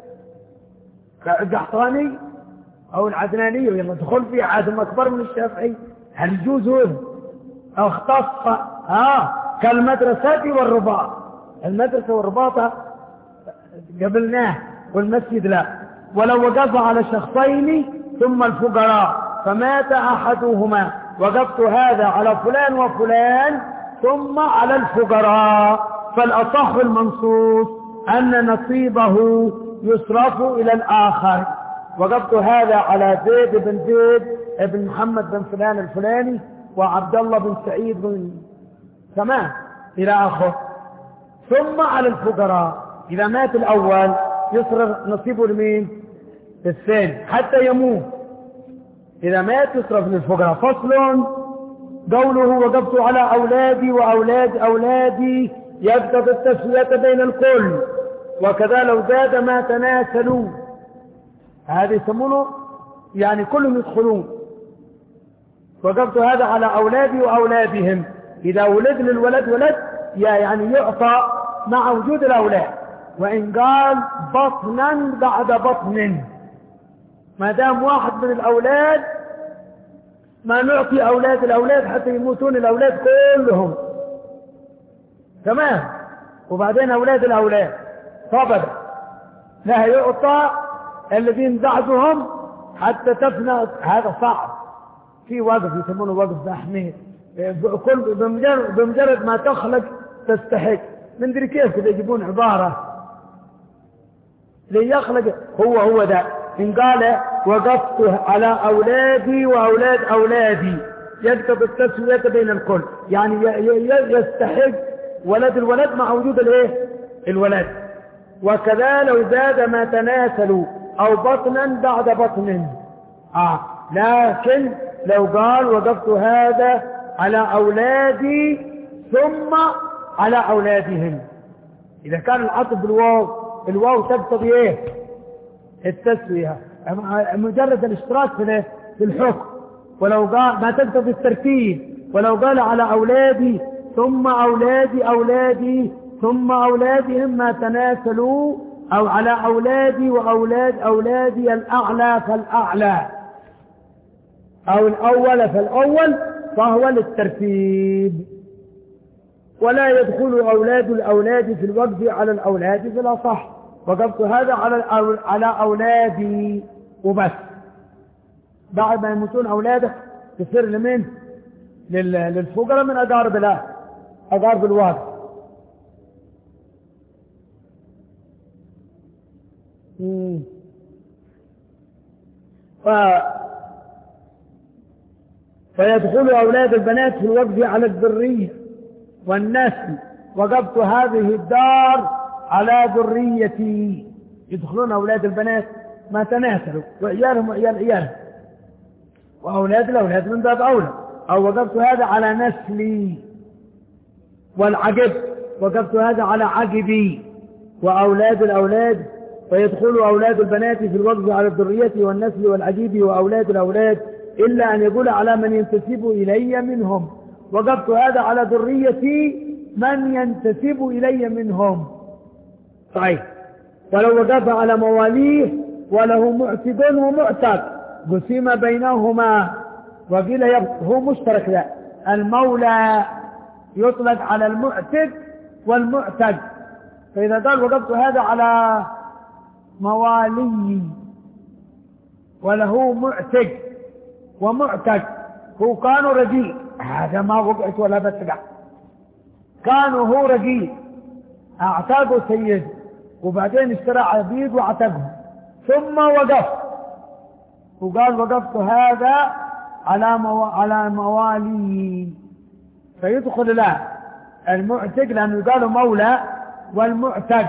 كالقحطاني أو العدنانية، يلا دخل فيها عادم أكبر من الشافعي، هل يجوز هذا؟ أو اختص ها كالمدرسة والرباط. المدرسة والرباطة قبلناه والمسجد لا. ولو وقف على شخصين ثم الفقراء فمات أحدهما وقفت هذا على فلان وفلان ثم على الفقراء، فالأصح المنصوص أن نصيبه يصرف إلى الآخر. وقفت هذا على زيد بن زيد بن محمد بن فلان الفلاني وعبد الله بن سعيد بن تمام إلى آخر، ثم على الفقراء. إذا مات الأول يصرف نصيبه لمين؟ الثاني حتى يموت. إذا مات يصرف للفقراء. فصل. قوله وقفت على أولادي وأولاد أولادي يقتضي التسوية بين الكل، وكذا لو زاد ما تناسلوا. هذا يسمونه يعني كلهم يدخلون. وقفت هذا على أولادي وأولادهم. إذا ولد للولد ولد يعني يعطى مع وجود الأولاد، وإن قال بطنا بعد بطن، ما دام واحد من الأولاد ما نعطي أولاد الأولاد حتى يموتون الأولاد كلهم، تمام. وبعدين أولاد الأولاد فبدا لا يعطى الذين بعدهم حتى تفنى. هذا صعب. في وقف يسمونه وقف بأحمير، كل بمجرد, بمجرد ما تخلق تستحق. من دري كيف كده يجيبون عبارة ليخلق. هو هو ده. إن قال وقفت على أولادي وأولاد أولادي يقتضي التسوية بين الكل، يعني يستحق ولد الولد مع وجود الايه الولد. وكذا لو زاد ما تناسلوا أو بطنا بعد بطن. آه. لكن لو قال وقفت هذا على أولادي ثم على أولادهم، إذا كان العطف بالواو، الواو تقتضي إيه التسوية. مجرد الاشتراك في في الحكم، ولو قال ما تقتضي الترتيب، ولو قال على أولادي ثم أولادي أولادي ثم أولادهم ما تناسلوا، أو على أولادي وأولاد أولادي الأعلى فالأعلى، أو الأول فالأول، فهو للترتيب. ولا يدخل أولاد الأولاد في الوقف على الأولاد في الأصح، وقفت هذا على على أولادي وبس. بعد ما يموتون أولادك تصير لمن؟ للفقراء من أقارب الله، أقارب الوارث. ف... فيدخل أولاد البنات في الوقف على الذرية والنسل، وقفت هذه الدار على ذريتي. يدخلون أولاد البنات ما تناسلوا، وعيالهم وعيال عيالهم، وأولاد الأولاد من باب أولى. أو وقفت هذا على نسلي والعقب، وقفت هذا على عقبي وأولاد الأولاد. فيدخل أولاد البنات في الوقف على الذرية والنسل والعجيب وأولاد الأولاد، إلا أن يقول على من ينتسب إلي منهم. وقفت هذا على ذريتي من ينتسب إلي منهم. صحيح. ولو وقف على مواليه وله معتد ومعتق قسم بينهما، وقيل هو مشترك. لا، المولى يطلق على المعتد والمعتق. فإذا قال وقفت هذا على موالي وله معتق ومعتق، هو كانوا رقيق، هذا ما وقعت ولا بتقع، كانوا هو رقيق اعتقوا سيد، وبعدين اشترى عبيد واعتقهم، ثم وقف وقال وقفت هذا على مو... على موالي، فيدخل لا المعتق، لأنه قالوا مولى والمعتق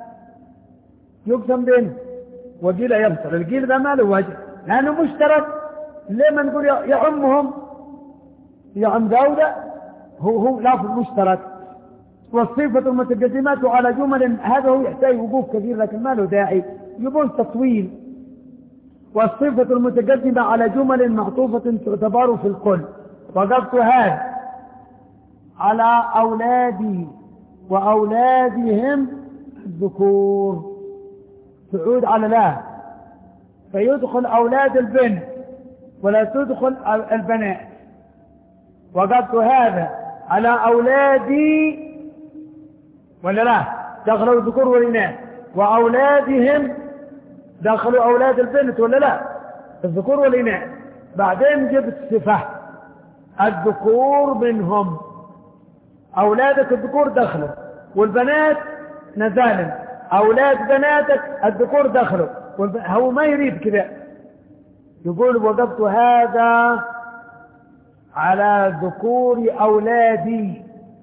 يقسم بينه. وقيل يبصر، القيل ذا ما له وجه لأنه مشترك. ليه ما نقول يا عمهم يا عم داودة؟ هو هو لافظ مشترك. والصفة المتقدمات على جمل، هذا هو يحتاج وقوف كثير لكن ما له داعي، يبون تطويل. والصفة المتقدمة على جمل معطوفة تعتبر في الكل. وقفت هذا على أولادي وأولادهم الذكور، تعود على لا، فيدخل أولاد البنت ولا تدخل البنات. وقفت هذا على أولادي ولا لا، دخلوا الذكور والإناث، وأولادهم دخلوا أولاد البنت ولا لا، الذكور والإناث. بعدين جبت صفة الذكور منهم، أولادك الذكور دخلوا والبنات نزالن، أولاد بناتك الذكور دخلوا. هو ما يريد كذا، يقول وقفت هذا على ذكور أولادي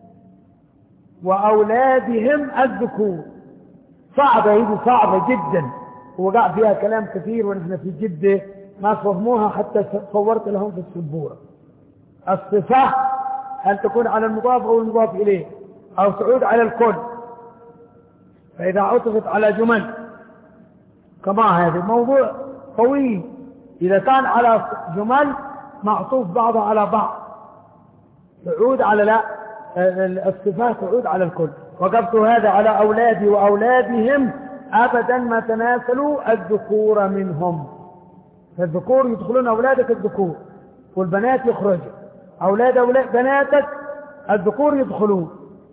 وأولادهم الذكور. صعبة، هذه صعبة جدا، ووقع فيها كلام كثير، ونحن في جدة ما فهموها حتى صورت لهم في السبورة. الصفة هل تكون على المضاف أو المضاف إليه، أو تعود على الكل. فإذا عطفت على جمل كما هذا موضوع طويل، إذا كان على جمل معطوف بعضها على بعض تعود على لا، الصفات تعود على الكل. وقفت هذا على أولادي وأولادهم أبدا ما تناسلوا الذكور منهم. فالذكور يدخلون أولادك الذكور، والبنات يخرجوا. أولاد أولاد بناتك الذكور يدخلون،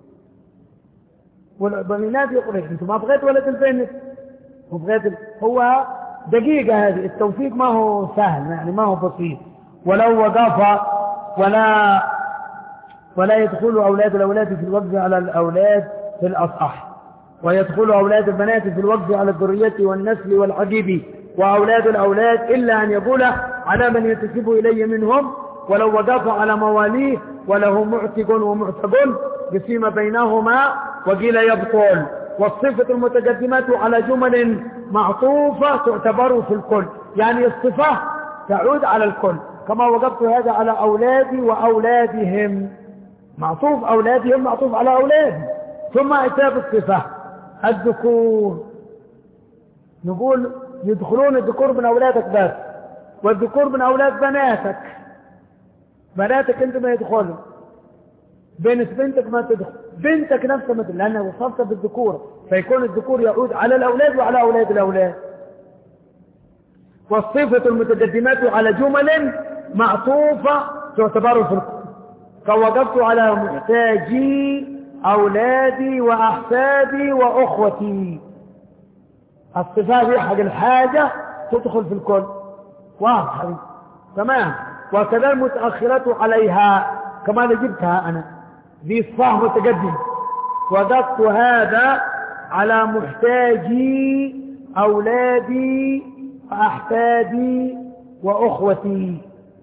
والبنات يخرجوا. انتم ما بغيت ولد البنت، وبغيت هو دقيقة. هذه التوفيق ما هو سهل، يعني ما هو بسيط. ولو وقف ولا ولا يدخل أولاد الأولاد في الوقف على الأولاد في الأصح، ويدخل أولاد البنات في الوقف على الذرية والنسل والعقب وأولاد الأولاد، إلا أن يقول على من ينتسب إلي منهم. ولو وقف على مواليه وله معتق ومعتق قسم بينهما، وقيل يبطل. والصفة المتقدمات على جمل معطوفة تعتبر في الكل، يعني الصفة تعود على الكل. كما وقفت هذا على أولادي وأولادهم، معطوف أولادهم معطوف على أولادي، ثم إتاب الصفة الذكور. نقول يدخلون الذكور من أولادك بس، والذكور من أولاد بناتك. بناتك أنت ما يدخلوا، بنت بنتك ما تدخل، بنتك نفسها مثل، لأنه وصفت بالذكور، فيكون الذكور يعود على الأولاد وعلى أولاد الأولاد. والصفة المتقدمات على جمل معطوفة تعتبر في القرآن، فوقفت على محتاجي أولادي وأحفادي وأخوتي. الصفات هي حق الحاجة تدخل في الكل، واضح حبيبي تمام. وكذا المتأخرة عليها كما جبتها أنا دي صفة متقدم، وقفت هذا على محتاجي أولادي وأحفادي وأخوتي.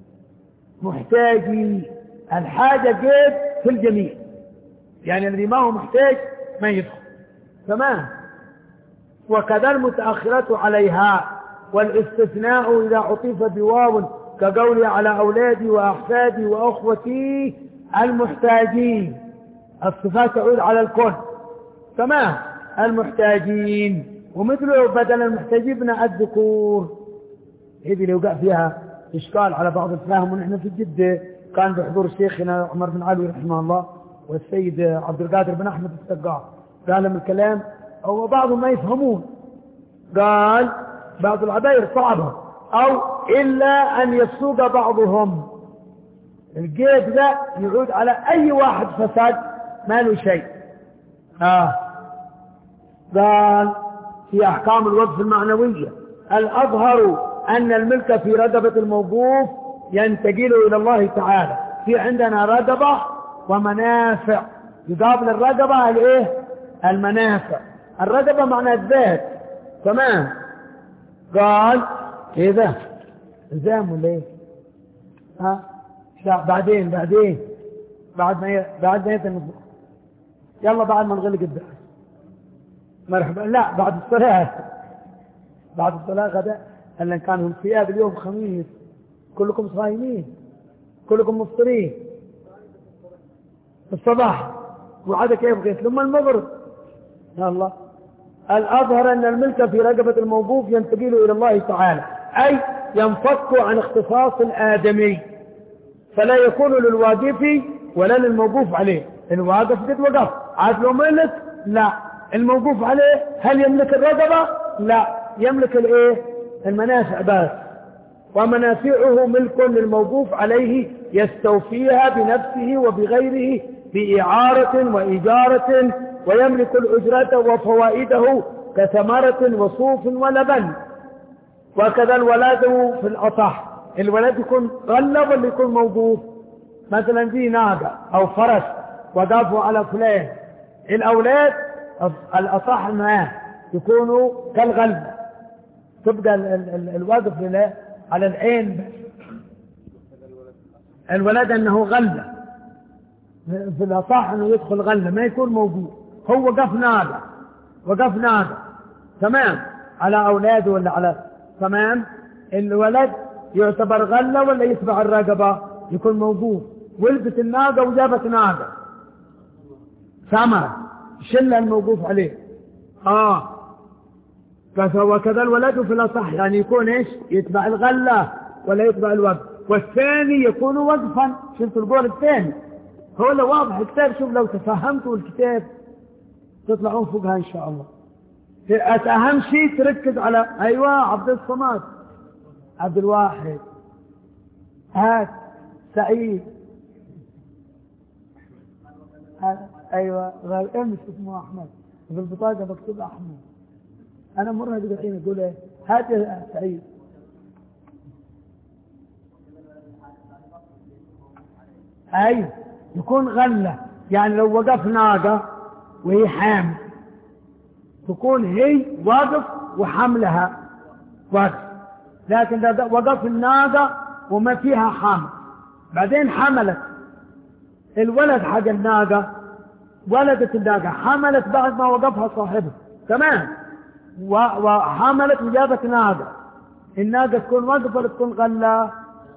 محتاجي الحاجة جيد في الجميع، يعني الذي ما هو محتاج ما يدخل تمام. وكذا المتأخرة عليها، والاستثناء إذا عطف بواو كقولي على أولادي وأحفادي وأخوتي المحتاجين. الصفات تعود على الكل تمام، المحتاجين. ومثله بدل المحتاجين من الذكور. هذه اللي وقع فيها إشكال على بعض الفهم. ونحن في جدة كان بحضور شيخنا عمر بن علوي رحمه الله والسيد عبد القادر بن أحمد السقاع، قال لهم الكلام أو بعضهم ما يفهمون. قال بعض العباير صعبة، أو إلا أن يفسد بعضهم. الجيد ذا يعود على أي واحد فساد ما له شيء. آه. قال في أحكام الوقف المعنوية الأظهر أن الملك في رقبة الموقوف ينتقل إلى الله تعالى. في عندنا رقبة ومنافع، يقابل الرقبة الايه؟ المنافع. الرقبة معنى الذات تمام. قال ايه ده الزام ولا ايه؟ ها بعدين بعدين بعد ما ي... بعد ما يتنظر، يلا بعد ما نغلق الدرس مرحبا. لا بعد الصلاة، بعد الصلاة غدا، هل كانوا الثياب اليوم خميس كلكم صايمين كلكم مفطرين الصباح، وعاد كيف غيث لما المغرب. يا الله. الأظهر أن الملك في رقبة الموقوف ينتقل إلى الله تعالى، أي ينفك عن اختصاص الآدمي، فلا يكون للواقف ولا للموقوف عليه. الواقف قد وقف، عاد لو ملك لا. الموقوف عليه هل يملك الرقبة؟ لا، يملك الايه؟ المنافع بس. ومنافعه ملك للموقوف عليه يستوفيها بنفسه وبغيره بإعارة وإجارة، ويملك الأجرة وفوائده كثمرة وصوف ولبن. وكذا الولاد في الأصح، الولد يكون غلب ولا يكون موقوف. مثلا دي ناقة أو فرس وقفوا على فلان، الأولاد الأصح معاه يكونوا كالغلب، تبقى الواقف على العين. الولد أنه غلة، في الأصح أنه يدخل غلة ما يكون موجود. هو وقف ناقة وقف ناقة تمام على أولاده ولا على تمام. الولد يعتبر غلة ولا يتبع الرقبة؟ يكون موجود. ولبت الناقة وجابت ناقة ثمرة شلة الموقوف عليه. آه وكذا الولد في الأصح، يعني يكون إيش؟ يتبع الغلة ولا يتبع الوقف. والثاني يكون وقفا. شفت القول الثاني هو لو واضح الكتاب. شوف لو تفهمتوا الكتاب تطلعون فوقها إن شاء الله. أهم شيء تركز على أيوة عبد الصمد، عبد الواحد، هات سعيد، أيوة غير أمس اسمه أحمد، في البطاقة مكتوب أحمد. أنا مرة دقيقين أقول إيه هات يا سعيد. أيوة يكون غلة، يعني لو وقف ناقة وهي حامل تكون هي واقف وحملها واقف. لكن إذا وقف الناقة وما فيها حامل بعدين حملت الولد حق الناقة، ولدت الناقة حملت بعد ما وقفها صاحبه تمام، وحملت وجابت ناقة، الناقة تكون واقفة ولا تكون غلة؟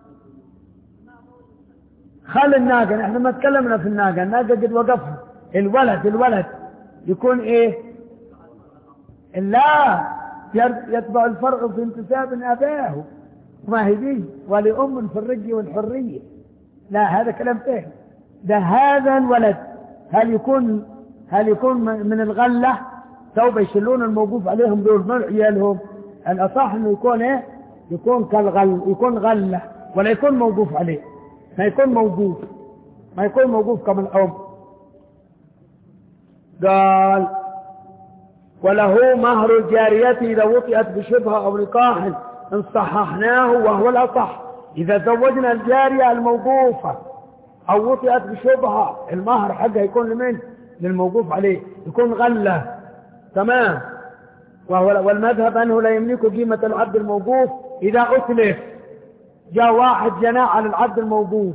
خل الناقة، نحن ما تكلمنا في الناقة، الناقة قد وقفها. الولد الولد يكون ايه؟ لا يتبع الفرع في انتساب أباه، ما هي دي ولأم في الرج والحرية. لا هذا كلام ثاني. ده هذا الولد هل يكون هل يكون من الغلة سوف يشلون الموقوف عليهم دول من عيالهم؟ الأصح انه يكون ايه؟ يكون كالغل، يكون غلة ولا يكون موقوف عليه، ما يكون موقوف ما يكون موقوف كما الأم. قال وله مهر الجارية إذا وطئت بشبهة أو نكاح إن صححناه وهو الأصح. إذا زوجنا الجارية الموقوفة أو وطئت بشبهة المهر حقها يكون لمن؟ للموقوف عليه، يكون غلة. تمام. والمذهب أنه لا يملك قيمة العبد الموقوف إذا أتلف. جاء واحد جناح على العبد الموقوف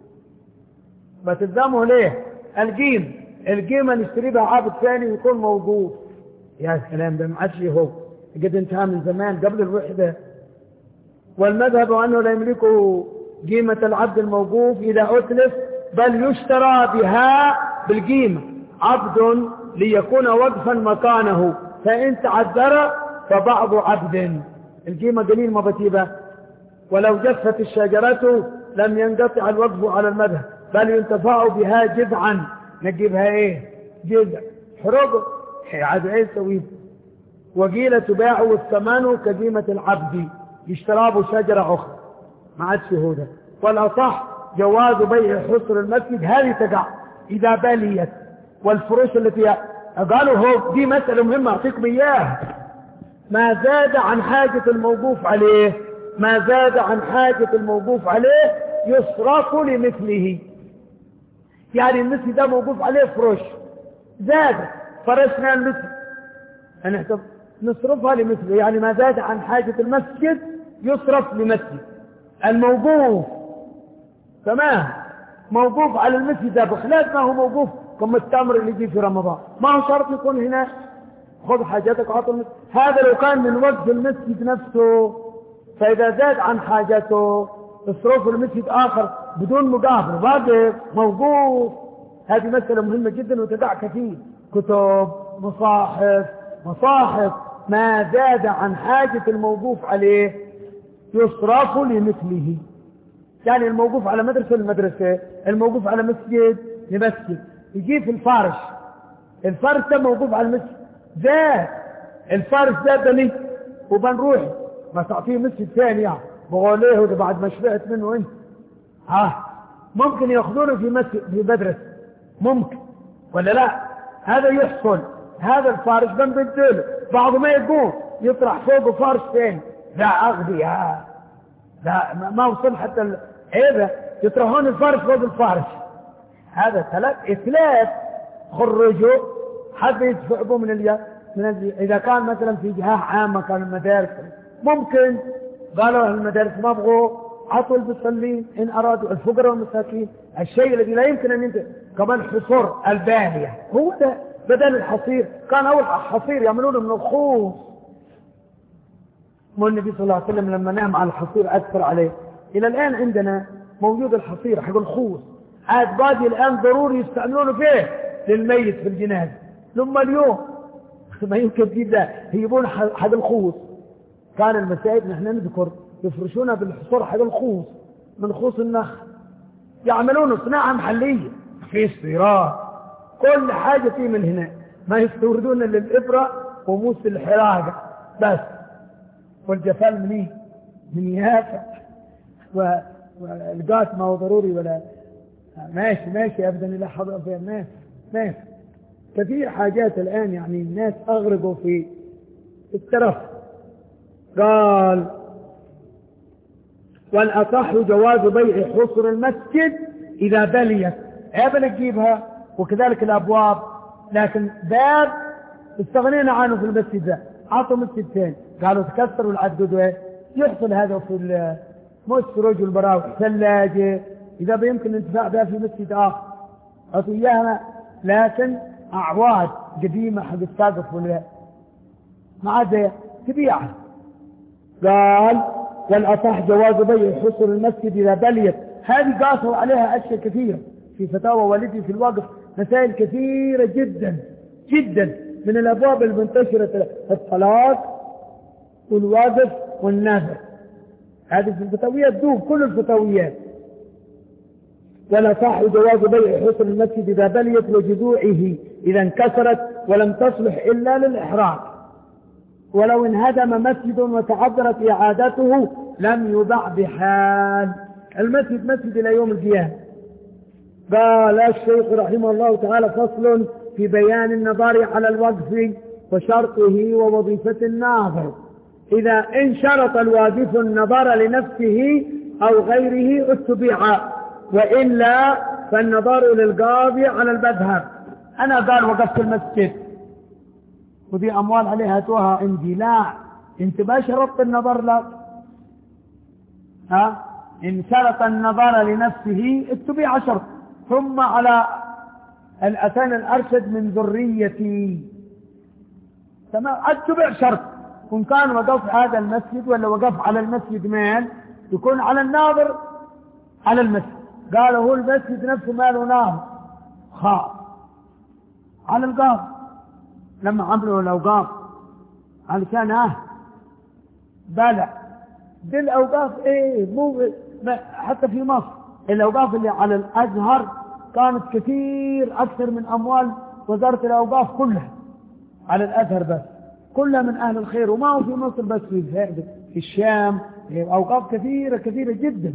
بتلزمه ليه؟ القيمة القيمة نشتري بها عبد ثاني ويكون موقوف. يا سلام، ده ما عادش هو قد انتهى من زمان قبل الوحدة. والمذهب أنه لا يملك قيمة العبد الموقوف إذا أتلف، بل يشترى بها بالقيمة عبد ليكون وقفا مكانه، فإن تعذر فبعض عبد. القيمة قليل ما بتيبه. ولو جفت الشجرة لم ينقطع الوقف على المذهب، بل ينتفع بها جذعا. نجيبها ايه؟ جذع حرق عاد ايه سويه. وقيل تباع والثمن كقيمة العبد يشترى بشجرة أخرى. ما عاد شهودة. والأصح جواز بيع حصر المسجد، هذه تقع إذا بليت. والفروش التي قالوا هو دي مسألة مهمة أعطيكم إياها. ما زاد عن حاجة الموقوف عليه ما زاد عن حاجة الموقوف عليه يصرف لمثله. يعني المثل ده موقوف عليه فروش زاد فرشنا المثل نحسب نصرفها لمثله. يعني ما زاد عن حاجة المسجد يصرف لمثله الموقوف. تمام. موقوف على المثل ده بخلاف ما هو موقوف كما التمر اللي يجي في رمضان، ما هو شرط يكون هنا خذ حاجتك وعطى المسجد. هذا لو كان من وقف المسجد نفسه، فإذا زاد عن حاجته اصرفه لمسجد آخر بدون مقابل واقف موقوف. هذه مسألة مهمة جدا وتدع كثير. كتب، مصاحف، مصاحف ما زاد عن حاجة الموقوف عليه يصرف لمثله. يعني الموقوف على مدرسة لمدرسة، الموقوف على مسجد لمسجد. يجي في الفارش، الفارش ده موقوف على المسجد زاد، الفارش زادني وبنروح ما تعطيه مسجد ثاني يعني بغوليه وده بعد ما شبعت منه انت ها ممكن ياخذونه في مسجد في مدرسة ممكن ولا لا؟ هذا يحصل. هذا الفارش بنبدله بعض ما يقوم يطرح فوقه فارش ثاني. لا أغذي ها لا ما وصل حتى العيبة يطرحون الفارش فوق الفارش. هذا ثلاث إثلاث خرجوا حتى يدفعوا من اليد من اليد. إذا كان مثلا في جهة عامة كان المدارس ممكن قالوا المدارس ما بغوا عطوا المصلين إن أرادوا الفقراء والمساكين. الشيء الذي لا يمكن أن ينتهي كمان حصر البانية هو ده بدل الحصير. كان أول حصير يعملونه من الخوص. والنبي صلى الله عليه وسلم لما نام على الحصير أكثر عليه. إلى الآن عندنا موجود الحصير حق الخوص عاد باقي الآن ضروري يستعملونه فيه للميت في الجنازة. لما اليوم ما يمكن جدا يجيبون حق الخوص. كان المساجد نحن نذكر يفرشونها بالحصور حق الخوص من خوص النخل يعملون صناعة محلية في استيراد كل حاجة فيه من هنا ما يستوردون للإبرة وموس الحراقة بس والجفال منيه من يافع والقات ما هو ضروري ولا ماشي ماشي أبدا إلى حضر في الناس ماشي. كثير حاجات الآن يعني الناس أغرقوا في الترف. قال والأصح جواز بيع حصر المسجد إذا بليت. قبل تجيبها وكذلك الأبواب لكن باب استغنينا عنه في المسجد ده عطوا مسجد ثاني قالوا تكسروا العدد ايه يحصل هذا في المسروج والبراوح ثلاجة إذا بيمكن الانتفاع بها في مسجد آخر أعطوا إياها لكن أعواد قديمة حق الساقف ولا ما عاد تبيعها. قال والأصح جواز بيع حصر المسجد إذا بليت. هذه قاسوا عليها أشياء كثيرة في فتاوى والدي في الوقف مسائل كثيرة جدا جدا من الأبواب المنتشرة الطلاق والواقف والناظر، هذه في الفتويات دوب كل الفتويات. ولا صح جواز بيع حصن المسجد إذا بليت وجذوعه إذا انكسرت ولم تصلح إلا للإحراق، ولو انهدم مسجد وتعذرت إعادته لم يباع بحال. المسجد مسجد إلى يوم القيامة. قال الشيخ رحمه الله تعالى: فصل في بيان النظر على الوقف وشرطه ووظيفة الناظر. إذا انشرط الواقف النظر لنفسه أو غيره اتبع، وإلا فالنظر للقاضي على المذهب. أنا قال وقفت المسجد ودي أموال عليها توها عندي، لا، انت ما شرطت النظر لك. ها إن شرط النظر لنفسه اتبع شرط، ثم على الأثان الأرشد من ذريتي، تمام، اتبع شرط. كن كان وقف هذا المسجد ولا وقف على المسجد مال، يكون على الناظر على المسجد. قال هو المسجد نفسه ماله ناظر خاص على القاضي لما عملوا الأوقاف علشان اه بلع دي الأوقاف. ايه مو حتى في مصر الأوقاف اللي على الأزهر كانت كثير أكثر من أموال وزارة الأوقاف كلها على الأزهر، بس كلها من أهل الخير، وما هو في مصر بس، في في الشام أوقاف كثيرة كثيرة جدا.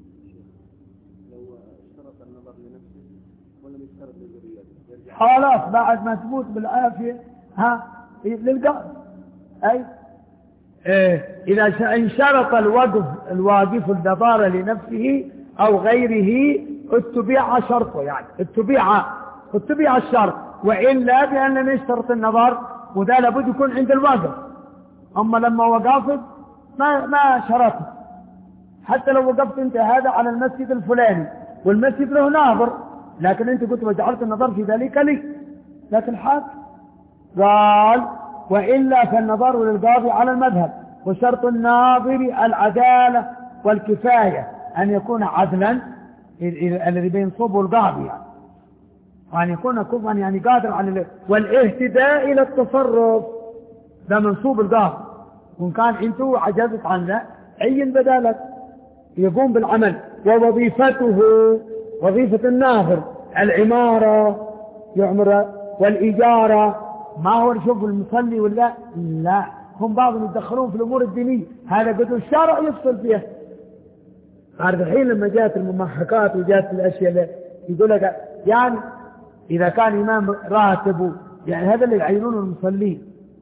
لو اشترط النظر لنفسه ولا يشترط لذريته خلاص بعد ما تموت بالعافية ها للقاضي. أي إيه إذا انشرط الوقف الواقف النظر لنفسه أو غيره اتبع شرطه، يعني اتبع اتبع الشرط، وإلا بأن نشترط النظر، وده لابد يكون عند الواقف. أما لما وقفت ما ما شرطت، حتى لو وقفت انت هذا على المسجد الفلاني والمسجد له ناظر، لكن انت قلت وجعلت النظر في ذلك لي، لكن حق قال: وإلا فالنظر للقاضي على المذهب، وشرط الناظر العدالة والكفاية، أن يكون عدلا الذي بينصبه القاضي، يعني وأن يكون كفوا يعني قادر على والاهتداء إلى التصرف، ده منصوب القاضي. وإن كان انتو عجزت عنه عين بدالك يقوم بالعمل. ووظيفته وظيفة الناظر العمارة يعمر والإجارة، ما هو نشوف المصلي ولا لا، هم بعضهم يتدخلون في الأمور الدينية، هذا قد الشرع يفصل فيها. عارف الحين لما جاءت الممحكات وجاءت الأشياء اللي يقول لك يعني إذا كان إمام راتب، يعني هذا اللي يعينونه المصلين.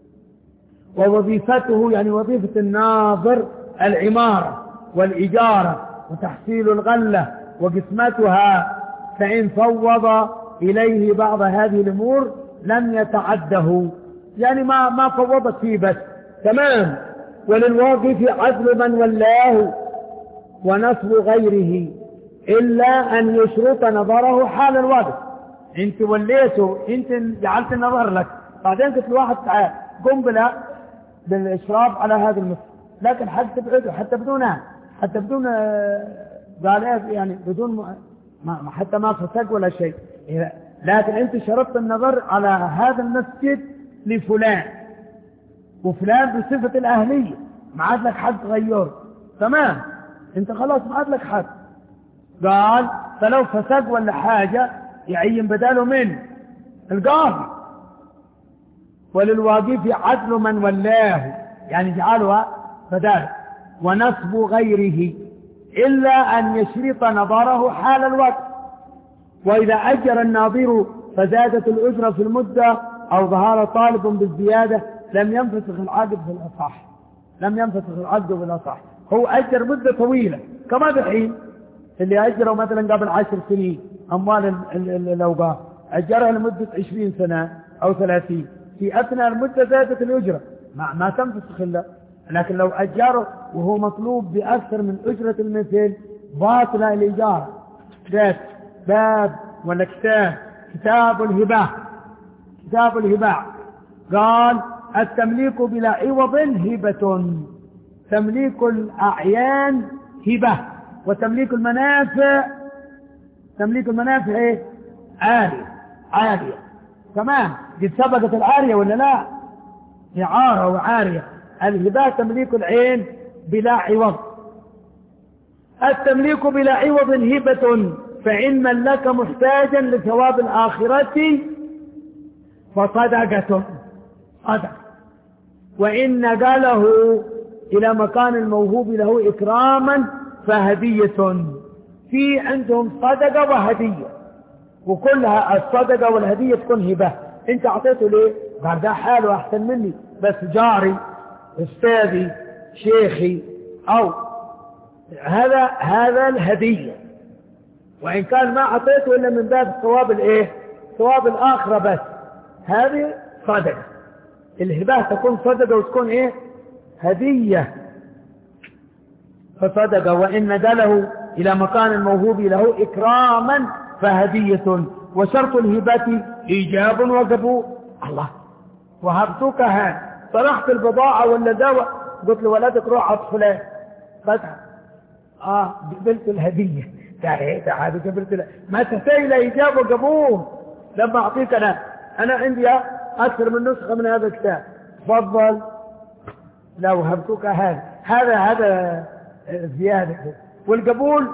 ووظيفته يعني وظيفة الناظر العمارة والإجارة وتحصيل الغلة وقسمتها، فإن فوض إليه بعض هذه الأمور لم يتعده، يعني ما ما فوضت فيه بس تمام. وللواقف عدل من ولاه ونصب غيره، إلا أن يشرط نظره حال الواقف. انت وليته، انت جعلت النظر لك، بعدين قلت الواحد تعال قم بلا بالإشراف على هذا المسجد، لكن حتى تبعده حتى بدون حتى بدون قال يعني بدون ما حتى ما فسق ولا شيء، لكن انت شرطت النظر على هذا المسجد لفلان وفلان بصفة الأهلية، ما عاد لك حد غيره، تمام، انت خلاص ما عاد لك حد. قال فلو فسق ولا حاجة يعين بداله من القاضي. وللواقف عدل من ولاه، يعني جعلها بداله، ونصب غيره، إلا أن يشرط نظره حال الوقت. وإذا أجر الناظر فزادت الأجرة في المدة أو ظهر طالب بالزيادة لم ينفسخ العقد في الأصح، لم ينفسخ العقد في الأصح. هو أجر مدة طويلة كما بالحين اللي أجره مثلا قبل عشر سنين أموال الأوقاف، أجرها لمدة عشرين سنة أو ثلاثين، في أثناء المدة زادت الأجرة ما, ما تنفسخ إلا. لكن لو أجره وهو مطلوب بأكثر من أجرة المثل باطلة الإجارة. ذات باب ولا كتاب كتاب الهباء، كتاب الهباء قال: التمليك بلا عوض هبة، تمليك الأعيان هبة، وتمليك المنافع تمليك المنافع ايه؟ عارية عارية، تمام. قد سبقت العارية ولا لا؟ إعارة وعارية. الهبة تمليك العين بلا عوض. التمليك بلا عوض هبة، فإن ملك محتاجا لثواب الآخرة فصدقة صدق، وإن نقله إلى مكان الموهوب له إكراما فهدية. في عندهم صدقة وهدية، وكلها الصدقة والهدية تكون هبة. انت اعطيته ليه؟ قال ده حاله احسن مني، بس جاري استاذي شيخي، او هذا هذا الهدية. وان كان ما اعطيته الا من باب ثواب الايه؟ ثواب الاخرة بس. هذه صدقة. الهبة تكون صدقة وتكون ايه؟ هدية. فصدقة وإن ندله إلى مكان الموهوب له إكراما فهدية. وشرط الهبة إيجاب وقبول. الله، وهبتك هان طرحت البضاعة ولا دواء، قلت له ولدك روح عط فلان فتح اه قبلت الهدية. تعالى تعالى قبلت له. ما تحتاج إلى إيجاب وقبول. لما أعطيك أنا أنا عندي أكثر من نسخة من هذا الكتاب، تفضل. لو هبتك هذا هذا هذا زيادة. والقبول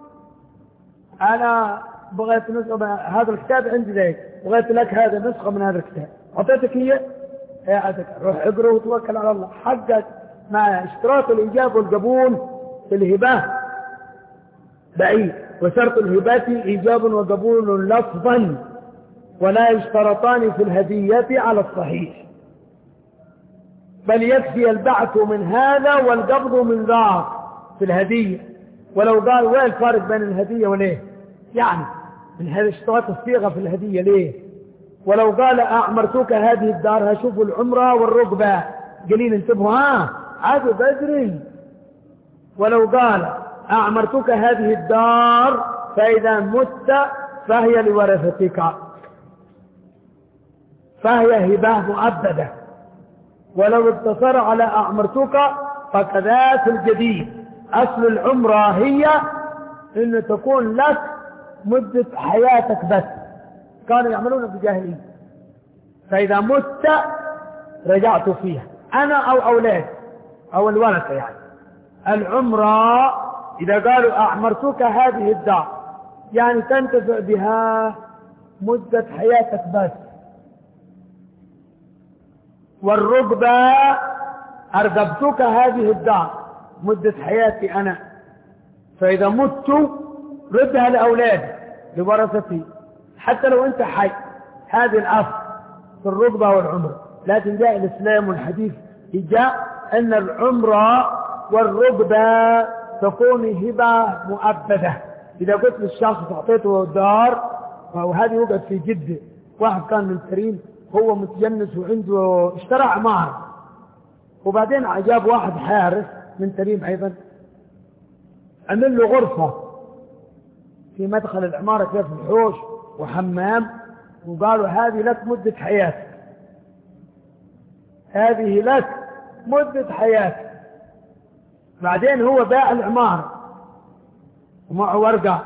أنا بغيت نسخة من هذا الكتاب عندي ذلك، بغيت لك هذا نسخة من هذا الكتاب، أعطيتك هي عادك روح اقرأ وتوكل على الله. حقك مع اشتراط الإجابة والقبول في الهبة بعيد. وشرط الهبة إيجاب وقبول لفظا، ولا يشترطان في الهدية على الصحيح، بل يكفي البعث من هذا والقبض من ذاك في الهدية. ولو قال وين الفارق بين الهدية وليه؟ يعني من هذا اشتراط الصيغة في الهدية ليه؟ ولو قال أعمرتك هذه الدار، هشوفوا العمرة والرقبة قليل انتبهوا ها عادوا بدري. ولو قال أعمرتك هذه الدار فإذا مت فهي لورثتك، فهي هبة مؤبدة. ولو اقتصر على أعمرتك فكذا في الجديد. أصل العمرة هي أن تكون لك مدة حياتك بس، كانوا يعملون في الجاهلية. فإذا مت رجعت فيها أنا أو أولاد أو الورثة. يعني العمرة إذا قالوا أعمرتك هذه الدار يعني تنتفع بها مدة حياتك بس. والرقبة أرقبتك هذه الدار مدة حياتي أنا، فإذا مت ردها لأولاد لورثتي حتى لو أنت حي. هذه الأصل في الرقبة والعمرة. لكن جاء الإسلام والحديث جاء أن العمرة والرقبة تكون هبة مؤبدة. إذا قلت للشخص أعطيته دار، وهذه وقعت في جدة، واحد كان من كريم هو متجنس وعنده اشترى عمارة، وبعدين عجاب واحد حارس من تريم أيضا عمل له غرفة في مدخل العمارة كيف الحوش وحمام، وقالوا هذه لك مدة حياتك، هذه لك مدة حياتك. بعدين هو باع العمارة ومعه ورقة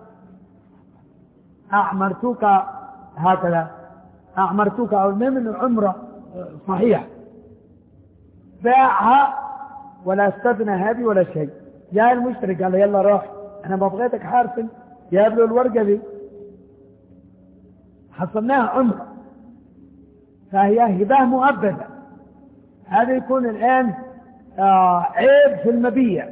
أعمرتك هكذا، أعمرتك أو من عمرة صحيح، باعها ولا استثنى هذه ولا شيء. جاء المشتري قال له يلا روح أنا ما بغيتك حارسا، جاب له الورقة دي حصلناها عمرة، فهي هبة مؤبدة. هذا يكون الآن آه عيب في المبيع.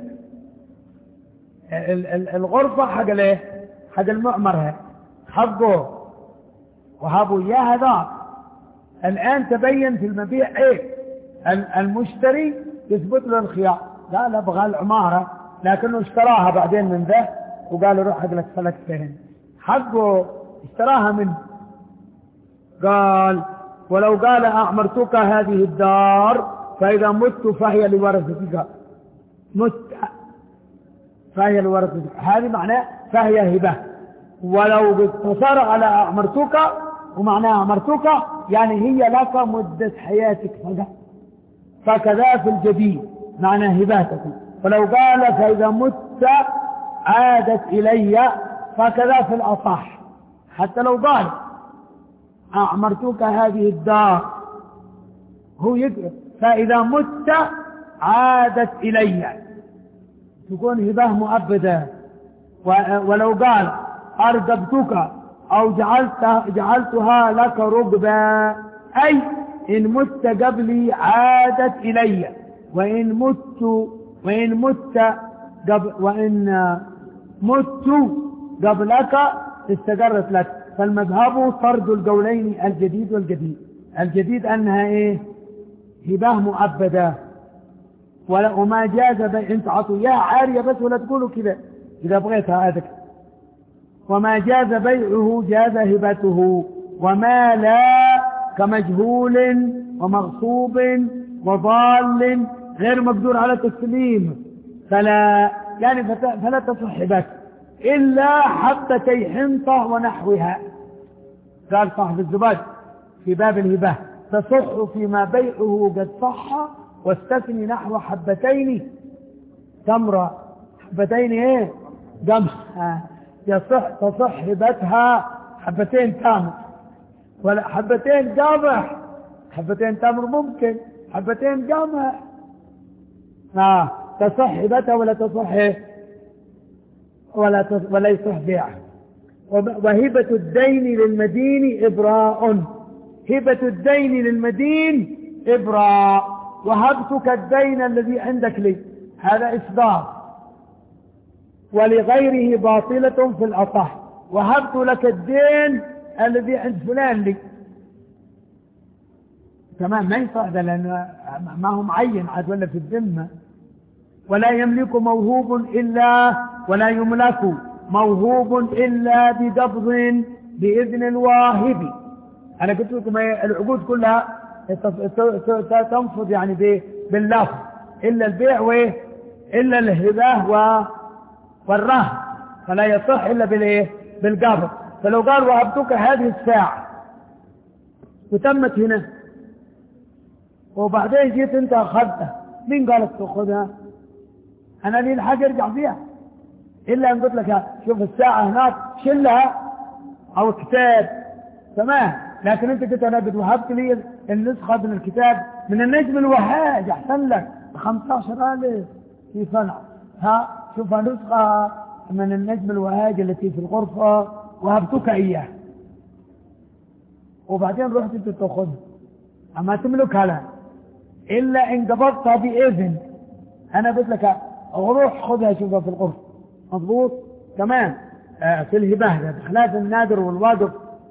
الغرفة حق الايه؟ حق المعمر حقه وهابوا إياه هذا. الآن تبين في المبيع عيب، المشتري يثبت له الخيار، قال أبغى العمارة لكنه اشتراها بعدين من ذا وقال له روح حق لك فلك فين حقه اشتراها منه. قال ولو قال أعمرتك هذه الدار فإذا مت فهي لورثتك، مت فهي لورثتك، هذه معناه فهي هبة. ولو اقتصر على أعمرتك ومعناه أعمرتك يعني هي لك مدة حياتك فقط، فكذا في الجديد معناه هباتك. ولو قال فإذا مت عادت إلي فكذا في الأصح. حتى لو قال أعمرتك هذه الدار هو يقرأ فإذا مت عادت إلي، تكون هبة مؤبدة. ولو قال أرقبتك أو جعلت جعلتها لك رقبا، أي إن مت قبلي عادت إلي، وإن مت وإن مت قبل وإن مت قبلك استقرت لك. فالمذهب طرد القولين الجديد والجديد. الجديد أنها إيه؟ هباه مؤبدة. وما جاز بيع، انت عطوا يا عارية بس ولا تقولوا كذا إذا بغيتها هذا. وما جاز بيعه جاز هبته، وما لا كمجهول ومغصوب وضال غير مقدور على تسليم فلا يعني فلا تصح هبته إلا حبتي حنطة ونحوها. قال صاحب الزباد في باب الهبة تصح فيما بيعه قد صح، واستثني نحو حبتين تمرة. حبتين ايه؟ قمح. يصح تصح هبتها حبتين تمر، ولا حبتين قمح. حبتين تمر ممكن، حبتين قمح آه. تصح هبتها ولا تصح ولا تصح ولا يصح بيعها. وهبة الدين للمدين إبراء. هبة الدين للمدين إبراء. وهبتك الدين الذي عندك لي، هذا إصدار، ولغيره باطلة في الأصح. وهبت لك الدين الذي عند فلان لي، تمام ما يصح ده لأنه ما هو معين عاد ولا في الذمة. ولا يملك موهوب إلا ولا يملك موهوب إلا بقبض بإذن الواهب. أنا قلت لكم العقود كلها تنفض يعني باللفظ إلا البيع وإيه إلا الهباه والرهن، فلا يصح إلا بالإيه بالقبض. فلو قال وهبتك هذه الساعة وتمت هنا وبعدين جيت أنت أخذتها، مين قالك تأخذها؟ أنا لي الحاجة ارجع فيها إلا أن قلت لك شوف الساعة هناك شلها أو كتاب تمام. لكن أنت قلت أنا قد وهبت لي النسخة من الكتاب من النجم الوهاج أحسن لك خمسة عشر ألف في صنع، ها شوفها نسخة من النجم الوهاج التي في الغرفة وهبتك إياه، وبعدين رحت أنت تأخذها أما تملكها لا إلا إن قبضتها بإذن. أنا قلت لك أروح خذها شوفها في الغرفة مضبوط تمام. آه في الهباه بخلاف النادر والواجب.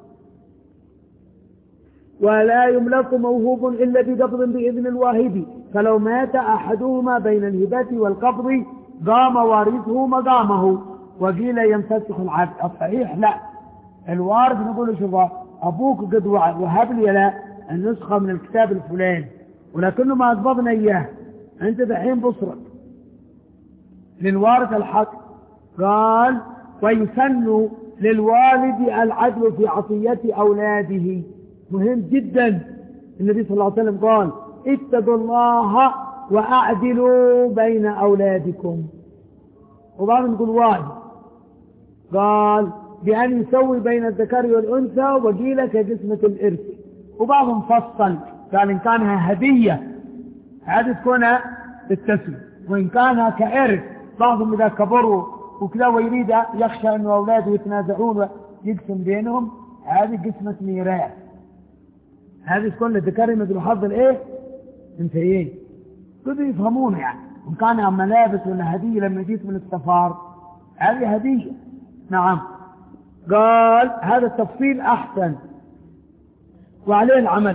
ولا يملك موهوب إلا بقبض بإذن الواهب، فلو مات أحدهما بين الهبة والقبض قام وارثه مقامه. وقيل ينفسخ العقد. الصحيح لا، الوارث نقول شوف أبوك قد وهب لي لا النسخة من الكتاب الفلاني ولكنه ما أقبضنا إياه، أنت دحين بصرك للوارث الحق. قال ويسن للوالد العدل في عطية أولاده. مهم جدا. النبي صلى الله عليه وسلم قال اتقوا الله وأعدلوا بين أولادكم. وبعضهم يقول واجب، قال بأن يسوي بين الذكر والأنثى وقيل كجسمة الإرث. وبعضهم فصل قال إن كانها هدية هذه تكون بالتسوية، وإن كانها كإرث بعضهم إذا كبروا وكذا ويريد يخشى أن أولاده يتنازعون ويقسم بينهم، هذه قسمة ميراث، هذه تكون للذكر مثل حظ الايه انثيين. كده يفهمون يعني. وإن كانها ملابس ولا هدية لما جيت من السفار هذه هدية نعم. قال هذا التفصيل أحسن وعليه العمل.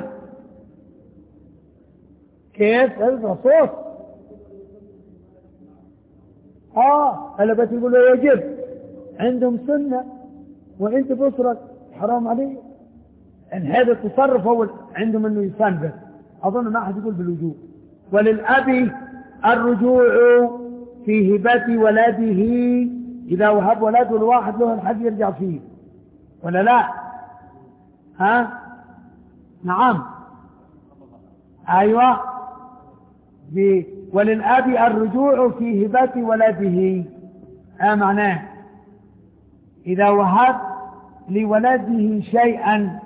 كيف؟ هذا صوت آه هلا بس يقولوا يجب عندهم سنة وانت بصرك حرام عليه. ان هذا التصرف هو عندهم انه يسن بس، اظن ما احد يقول بالوجوب. وللأب الرجوع في هبة ولده اذا وهب ولده الواحد له الحد يرجع فيه ولا لا؟ ها نعم ايوه. وللأب الرجوع في هبة ولده ها معناه اذا وهب لولده شيئا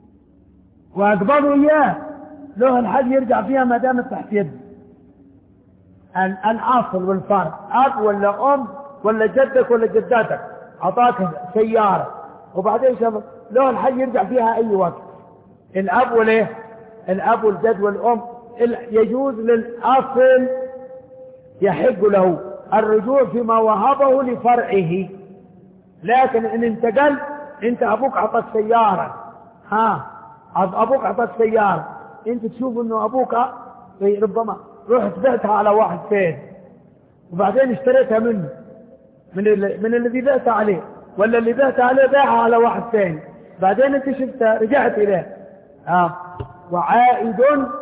وأقبضوا إياه له الحد يرجع فيها ما دامت تحت يده. الأصل والفرع، أب ولا أم ولا جدك ولا جداتك أعطاك سيارة وبعدين شاف له الحي يرجع فيها أي وقت، الأب وليه الأب والجد والأم يجوز للأصل يحق له الرجوع فيما وهبه لفرعه. لكن إن انتقل أنت أبوك أعطاك سيارة، ها أبوك أعطاك سيارة، أنت تشوف إنه أبوك ربما رحت بعتها على واحد ثاني وبعدين اشتريتها منه من من الذي بعتها عليه، ولا اللي بعتها عليه باعها على واحد ثاني، بعدين انت شفتها رجعت اليه، اه وعائد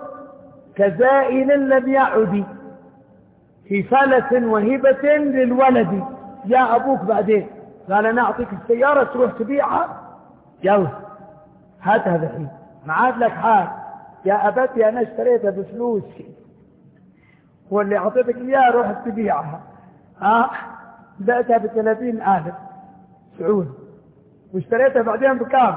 كزائل لم يعد في فلس وهبة للولد. يا ابوك بعدين قال انا اعطيك السيارة تروح تبيعها، يلا هات هذا الحين ما عاد لك حال، يا ابتي انا اشتريتها بفلوسي واللي اعطيتك اياها روح تبيعها، اه بعتها بثلاثين الف سعود واشتريتها بعدين بكام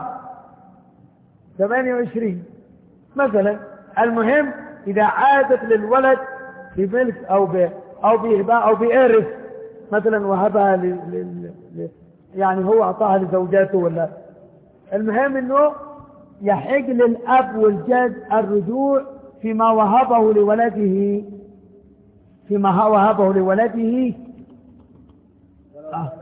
ثمانية وعشرين مثلا. المهم اذا عادت للولد في ملك او ب او بهباء او بإرث مثلا وهبها ل... ل... ل... يعني هو اعطاها لزوجاته ولا، المهم انه يحق للاب والجد الرجوع فيما وهبه لولده فيما وهبه لولده آه.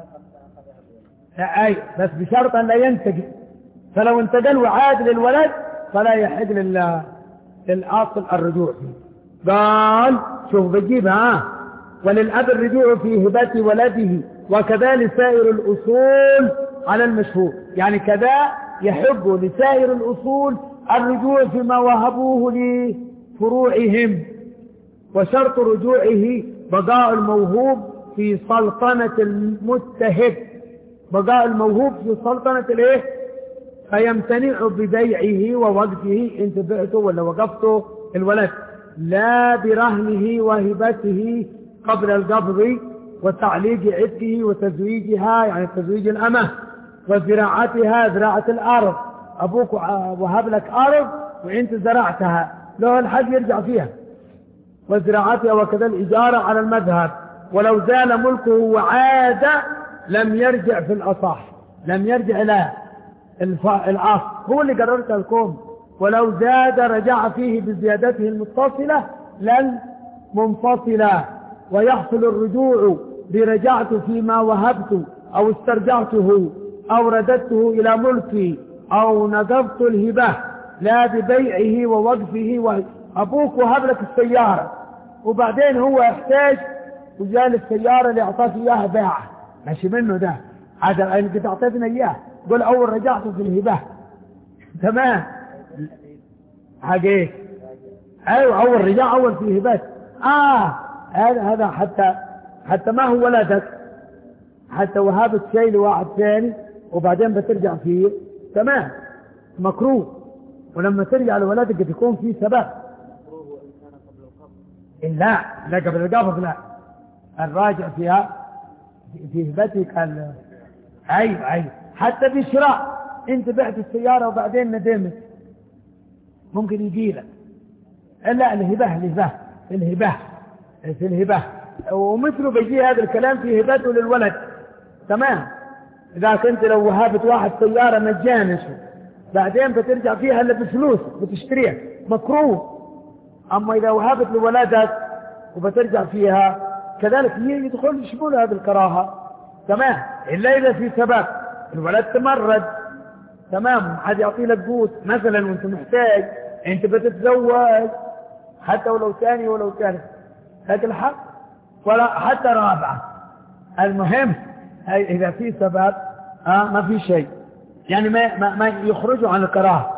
أي بس بشرط أن لا ينتقل، فلو انتقل وعاد للولد فلا يحق لل... للأصل الرجوع فيه. قال شوف بجيبها وللأب الرجوع في هبة ولده وكذا لسائر الأصول على المشهور، يعني كذا يحب لسائر الأصول الرجوع فيما وهبوه لفروعهم، وشرط رجوعه بقاء الموهوب في سلطنة المتهب، بقاء الموهوب في سلطنة الايه، فيمتنع ببيعه ووقفه انت بعته ولا وقفته الولد، لا برهنه وهبته قبل القبض وتعليق عتقه وتزويجها يعني تزويج الأمة وزراعتها زراعة الأرض، أبوك وهب لك أرض وانت زرعتها له الحق يرجع فيها، وزراعتها وكذا الإجارة على المذهب، ولو زال ملكه وعاد لم يرجع في الأصح، لم يرجع إلى الأصل، هو اللي قررت لكم، ولو زاد رجع فيه بزيادته المتصلة لا المنفصلة، ويحصل الرجوع برجعت فيما وهبت أو استرجعته أو رددته إلى ملكي أو نقضت الهبة، لا ببيعه ووقفه. أبوك وهب لك السيارة وبعدين هو يحتاج وجال السيارة اللي أعطاك إياها باعه ماشي منه ده، هذا اللي تعطيتنا إياه قل أول رجعته في الهبة تمام حقيقي، أيوة أول رجع أول في الهبات، آه هذا هذا حتى حتى ما هو ولدك، حتى وهبت شيء لواحد ثاني وبعدين بترجع فيه تمام مكروه، ولما ترجع لولدك تكون فيه سبب. لا لا قبل القبض لا، الراجع فيها في هبتك ال... ايوه ايوه حتى بشراء انت بعت السيارة وبعدين ندمت ممكن يجي لك، لا الهبة الهبة الهبة في الهبة، ومثله بيجي هذا الكلام في هبته للولد تمام، إذا كنت لو وهبت واحد سيارة مجانا بعدين بترجع فيها إلا بفلوس بتشتريها مكروه، أما إذا وهبت لولدك وبترجع فيها كذلك يدخل شمول هذه الكراهة تمام، إلا إذا في سبب الولد تمرد تمام، حد يعطي لك قوت مثلا وانت محتاج انت بتتزوج حتى ولو ثاني ولو ثالث هذا الحق ولا حتى رابعة، المهم إذا في سبب آه ما في شيء يعني ما, ما, ما يخرجوا عن الكراهة.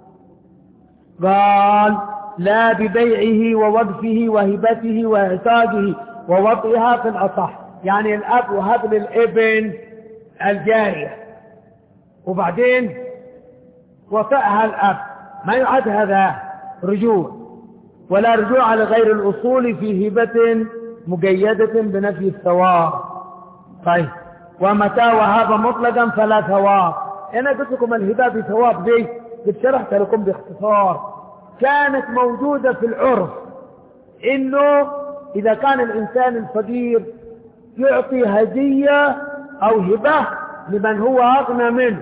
قال لا ببيعه ووقفه وهبته وإعتاقه ووضعها في الأصح، يعني الأب وهب للابن الجارية وبعدين وطئها الأب ما يعد هذا رجوع، ولا رجوع لغير الأصول في هبة مقيدة بنفي الثواب. طيب ومتى وهب مطلقا فلا ثواب، أنا قلت لكم الهبة بثواب دي قد شرحت لكم باختصار، كانت موجودة في العرف إنه إذا كان الإنسان الفقير يعطي هدية أو هبة لمن هو أغنى منه.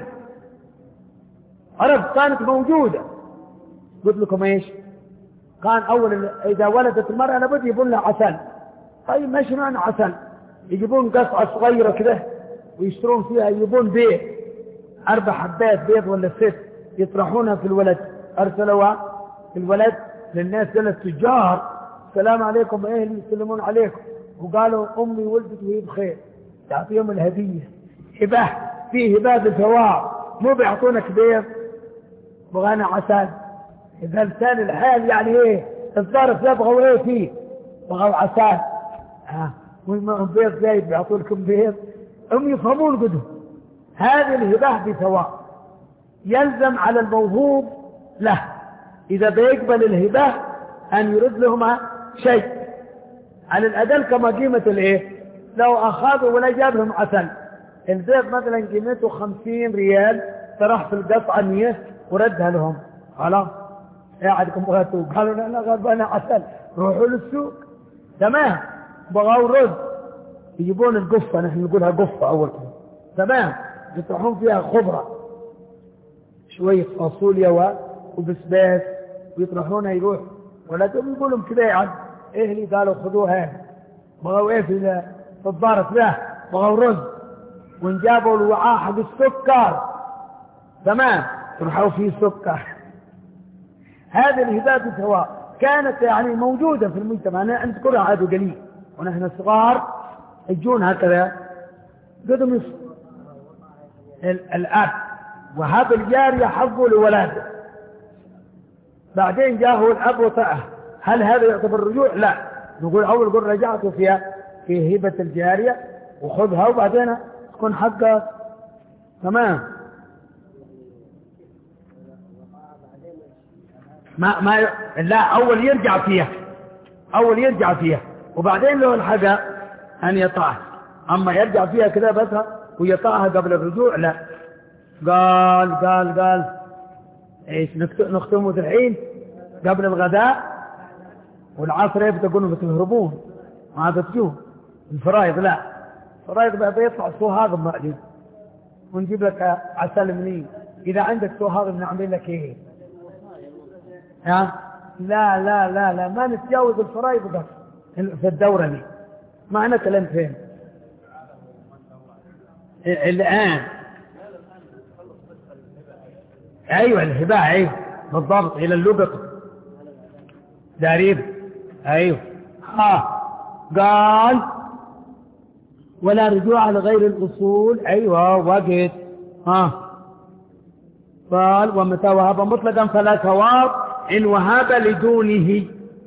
عرب كانت موجودة. قلت لكم إيش؟ كان أول إذا ولدت المرأة لابد يجيبون لها عسل. طيب ماشي معنى عسل، يجيبون قصعة صغيرة كده ويشترون فيها، يجيبون بيض أربع حبات بيض ولا ست يطرحونها في الولد. أرسلوها في الولد للناس قالوا التجار السلام عليكم أهلي يسلمون عليكم، وقالوا أمي ولدت وهي بخير، تعطيهم الهدية هبة، فيه هبة بالثواب، مو بيعطونك بيض بغانا عسل. إذا لسان الحال يعني إيه الظرف يبغوا إيه فيه، بغوا عسل. ها وما بيض زايد بيعطوا لكم بيض، هم يفهمون قدهم. هذه الهبة بثواب، يلزم على الموهوب له إذا بيقبل الهبة أن يرد لهم شيء على الأدل كما قيمة الإيه. لو أخذوا ولا جاب لهم عسل، البيض مثلا قيمته خمسين ريال، فراح في القطعة مية وردها لهم، خلاص قاعدكم بغيتوا، قالوا لا غربنا عسل، روحوا للسوق. تمام. بغوا رز، يجيبون القفة، نحن نقولها قفة أول كده، تمام، يطرحون فيها خضرة شوية فاصوليا وبسباس ويطرحونها، يروح ولا تقول يقولهم كده يعني اهلي قالوا خذوها. بغوا ايه في الضارة له، بغوا رز، ونجابوا الوعاء حق السكر، تمام، ترحوا فيه سكر. هذه الهبات سواء كانت يعني موجودة في المجتمع. أنا أذكرها عاد قليل ونحن صغار يجون هكذا قدم الأب وهب الجارية حقه لولاده، بعدين جاءه الأب وطأه، هل هذا يعتبر رجوع؟ لا، نقول أول قل رجعت فيها في هبة الجارية وخذها وبعدين تكون حقك. تمام. ما ما ي... لا، أول يرجع فيها، أول يرجع فيها وبعدين له الحاجة أن يطاعها. أما يرجع فيها كذا بس ويطاعها قبل الرجوع لا. قال قال قال إيش نختمه الحين قبل الغداء والعصر إيه بتقولوا بتهربون ما بتجون الفرايض. لا، الفرايض بقى بيطلع سوهاغ بعدين ونجيب لك عسل منين. إذا عندك سوهاغ بنعمل لك إيه؟ ها؟ لا لا لا لا ما نتجاوز الفرايض بس في الدورة دي. معنى كلام فين الآن؟ أيوة الهباء، أيوة بالضبط، إلى اللبق داريب. أيوة. ها قال ولا رجوع لغير الأصول. أيوة وقت. ها قال ومتى وهب مطلقا فلا ثواب إن وهب لدونه.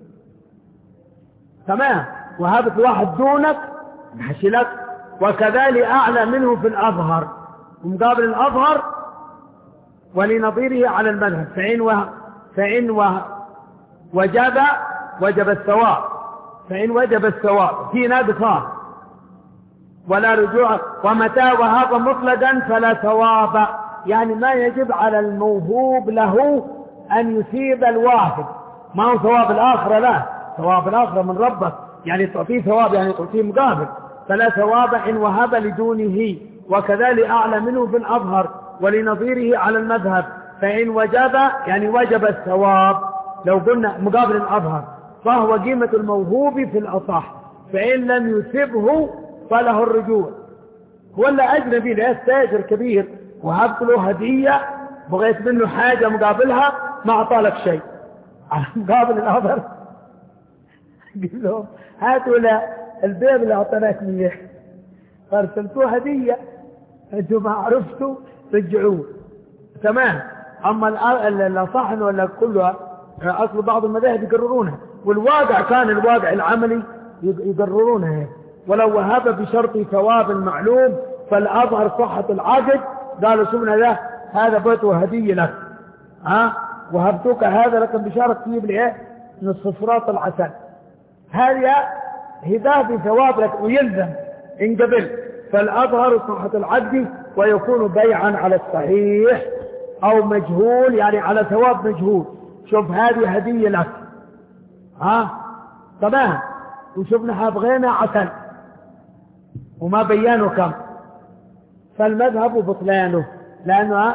تمام. وهبت واحد دونك حشي لك، وكذلك أعلى منه في الأظهر ومقابل الأظهر ولنظيره على المذهب. فإن, و... فإن و... وجب وجب الثواب، فإن وجب الثواب في نقصان ولا رجوع. ومتى وهب مطلقا فلا ثواب، يعني ما يجب على الموهوب له أن يثيب الواهب، ما هو ثواب الآخرة، لا، ثواب الآخرة من ربك، يعني تعطيه ثواب يعني تعطيه مقابل. فلا ثواب إن وهب لدونه، وكذلك أعلى منه في الأظهر ولنظيره على المذهب. فإن وجب يعني وجب الثواب لو قلنا مقابل الأظهر، فهو قيمة الموهوب في الأصح. فإن لم يثبه فله الرجوع. ولا أجنبي لا تاجر كبير وهبت له هدية بغيت منه حاجة مقابلها ما أعطالك شيء، على مقابل الأظهر قل له هاتوا له البيض اللي أعطناك منه فارسلتوه هدية، أنتم ما عرفتوا رجعوه. تمام. أما الأصح ولا كلها أصل بعض المذاهب يقررونها، والواقع كان الواقع العملي يقررونها. ولو وهب بشرط ثواب معلوم فالأظهر صحة العقد، قالوا شوفنا له هذا بيت وهدية لك، ها وهبتك هذا لكن بشارة تجيب لي ايه نصف صراط العسل. هذه هداه بثواب لك ويلزم إن قبل، فالأظهر صحة العقد ويكون بيعا على الصحيح أو مجهول يعني على ثواب مجهول. شوف هذه هدية لك، ها تمام. وشفنا بغينا عسل وما بيانوا كم، فالمذهب بطلانه، لأنه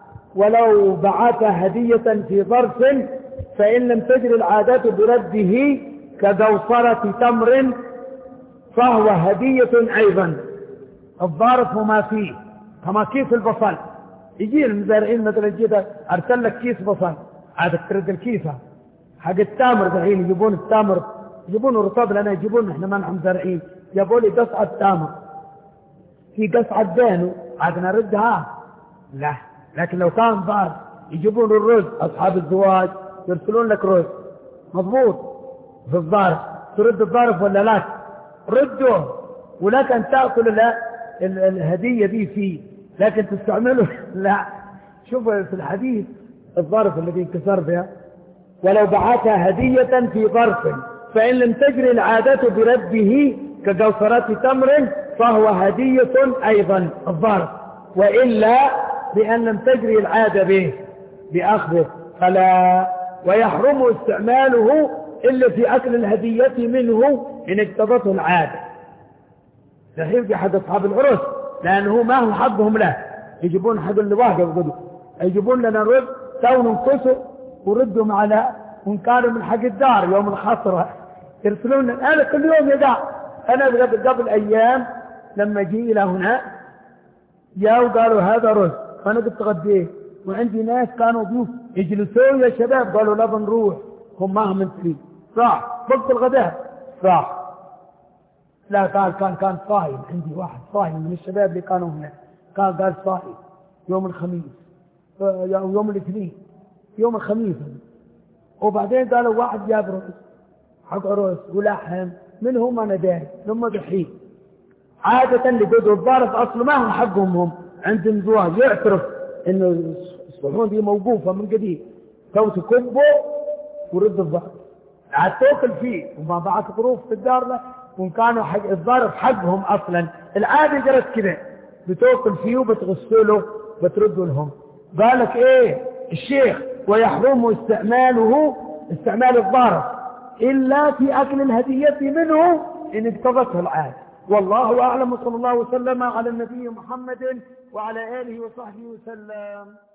ولو بعث هدية في ظرف فإن لم تجري العادات برده كدوصرة تمر فهو هدية أيضا. الظرف وما فيه كما كيس البصل، يجي المزارعين مثلا جيدا أرسل لك كيس بصل، عادك ترد الكيسة حق التامر، دحين يجيبون التامر يجيبون الرطاب، لأنه يجيبون إحنا ما نحن زارعين، جابوا لي قصعة تامر في قصعة دانو، عاد نردها لا. لكن لو كان ظرف يجيبون الرز، أصحاب الزواج يرسلون لك رز مضبوط في الظرف، ترد الظرف ولا لا؟ رده، ولك أن تأكل لا الهدية دي فيه، لكن تستعمله لا. شوف في الحديث الظرف الذي انكسر بها، ولو بعثها هدية في ظرف فإن لم تجري العادة برده كجوصرات تمر فهو هدية أيضا الظرف، وإلا بأن لم تجري العادة به بأخذه فلا، ويحرم استعماله إلا في أكل الهدية منه إن اقتضته العادة. صحيح في حد أصحاب العرس، لأنه ما هو حقهم له، يجيبون حق اللواحد يقولوا يجيبون لنا رد تو ننقصه وردهم على ونكانوا من حق الدار يوم الحصرة يرسلون. أنا كل يوم يدع، أنا قبل أيام لما جي إلى هنا جاءوا قالوا هذا رز، فأنا قلت غديه، وعندي ناس كانوا ضيوف يجلسون يا شباب، قالوا لا بنروح، هم ما هم انتري راح وقت الغداء راح. لا قال كان كان صايم، عندي واحد صايم من الشباب اللي كانوا هنا، كان قال صايم يوم الخميس يوم الاثنين يوم الخميس، وبعدين قالوا واحد جاب رز حق عروس ولحم، من هم انا داري لما دحين عادة اللي قدوا الظارف اصله ما هم حقهم، هم عندهم زواج يعترف انه الصحون دي موقوفة من قديم، تو تكبه ورد الظارف عاد توكل فيه، وما بعد ظروف في الدار له، وان كانوا حق الظارف حقهم اصلا. العادة جرت كده بتوكل فيه وبتغسله بترده لهم. قالك ايه الشيخ ويحرم استعماله استعمال الظارف إلا في أكل الهدية منه إن اقتضته العادة. والله أعلم، صلى الله وسلم على النبي محمد وعلى آله وصحبه وسلم.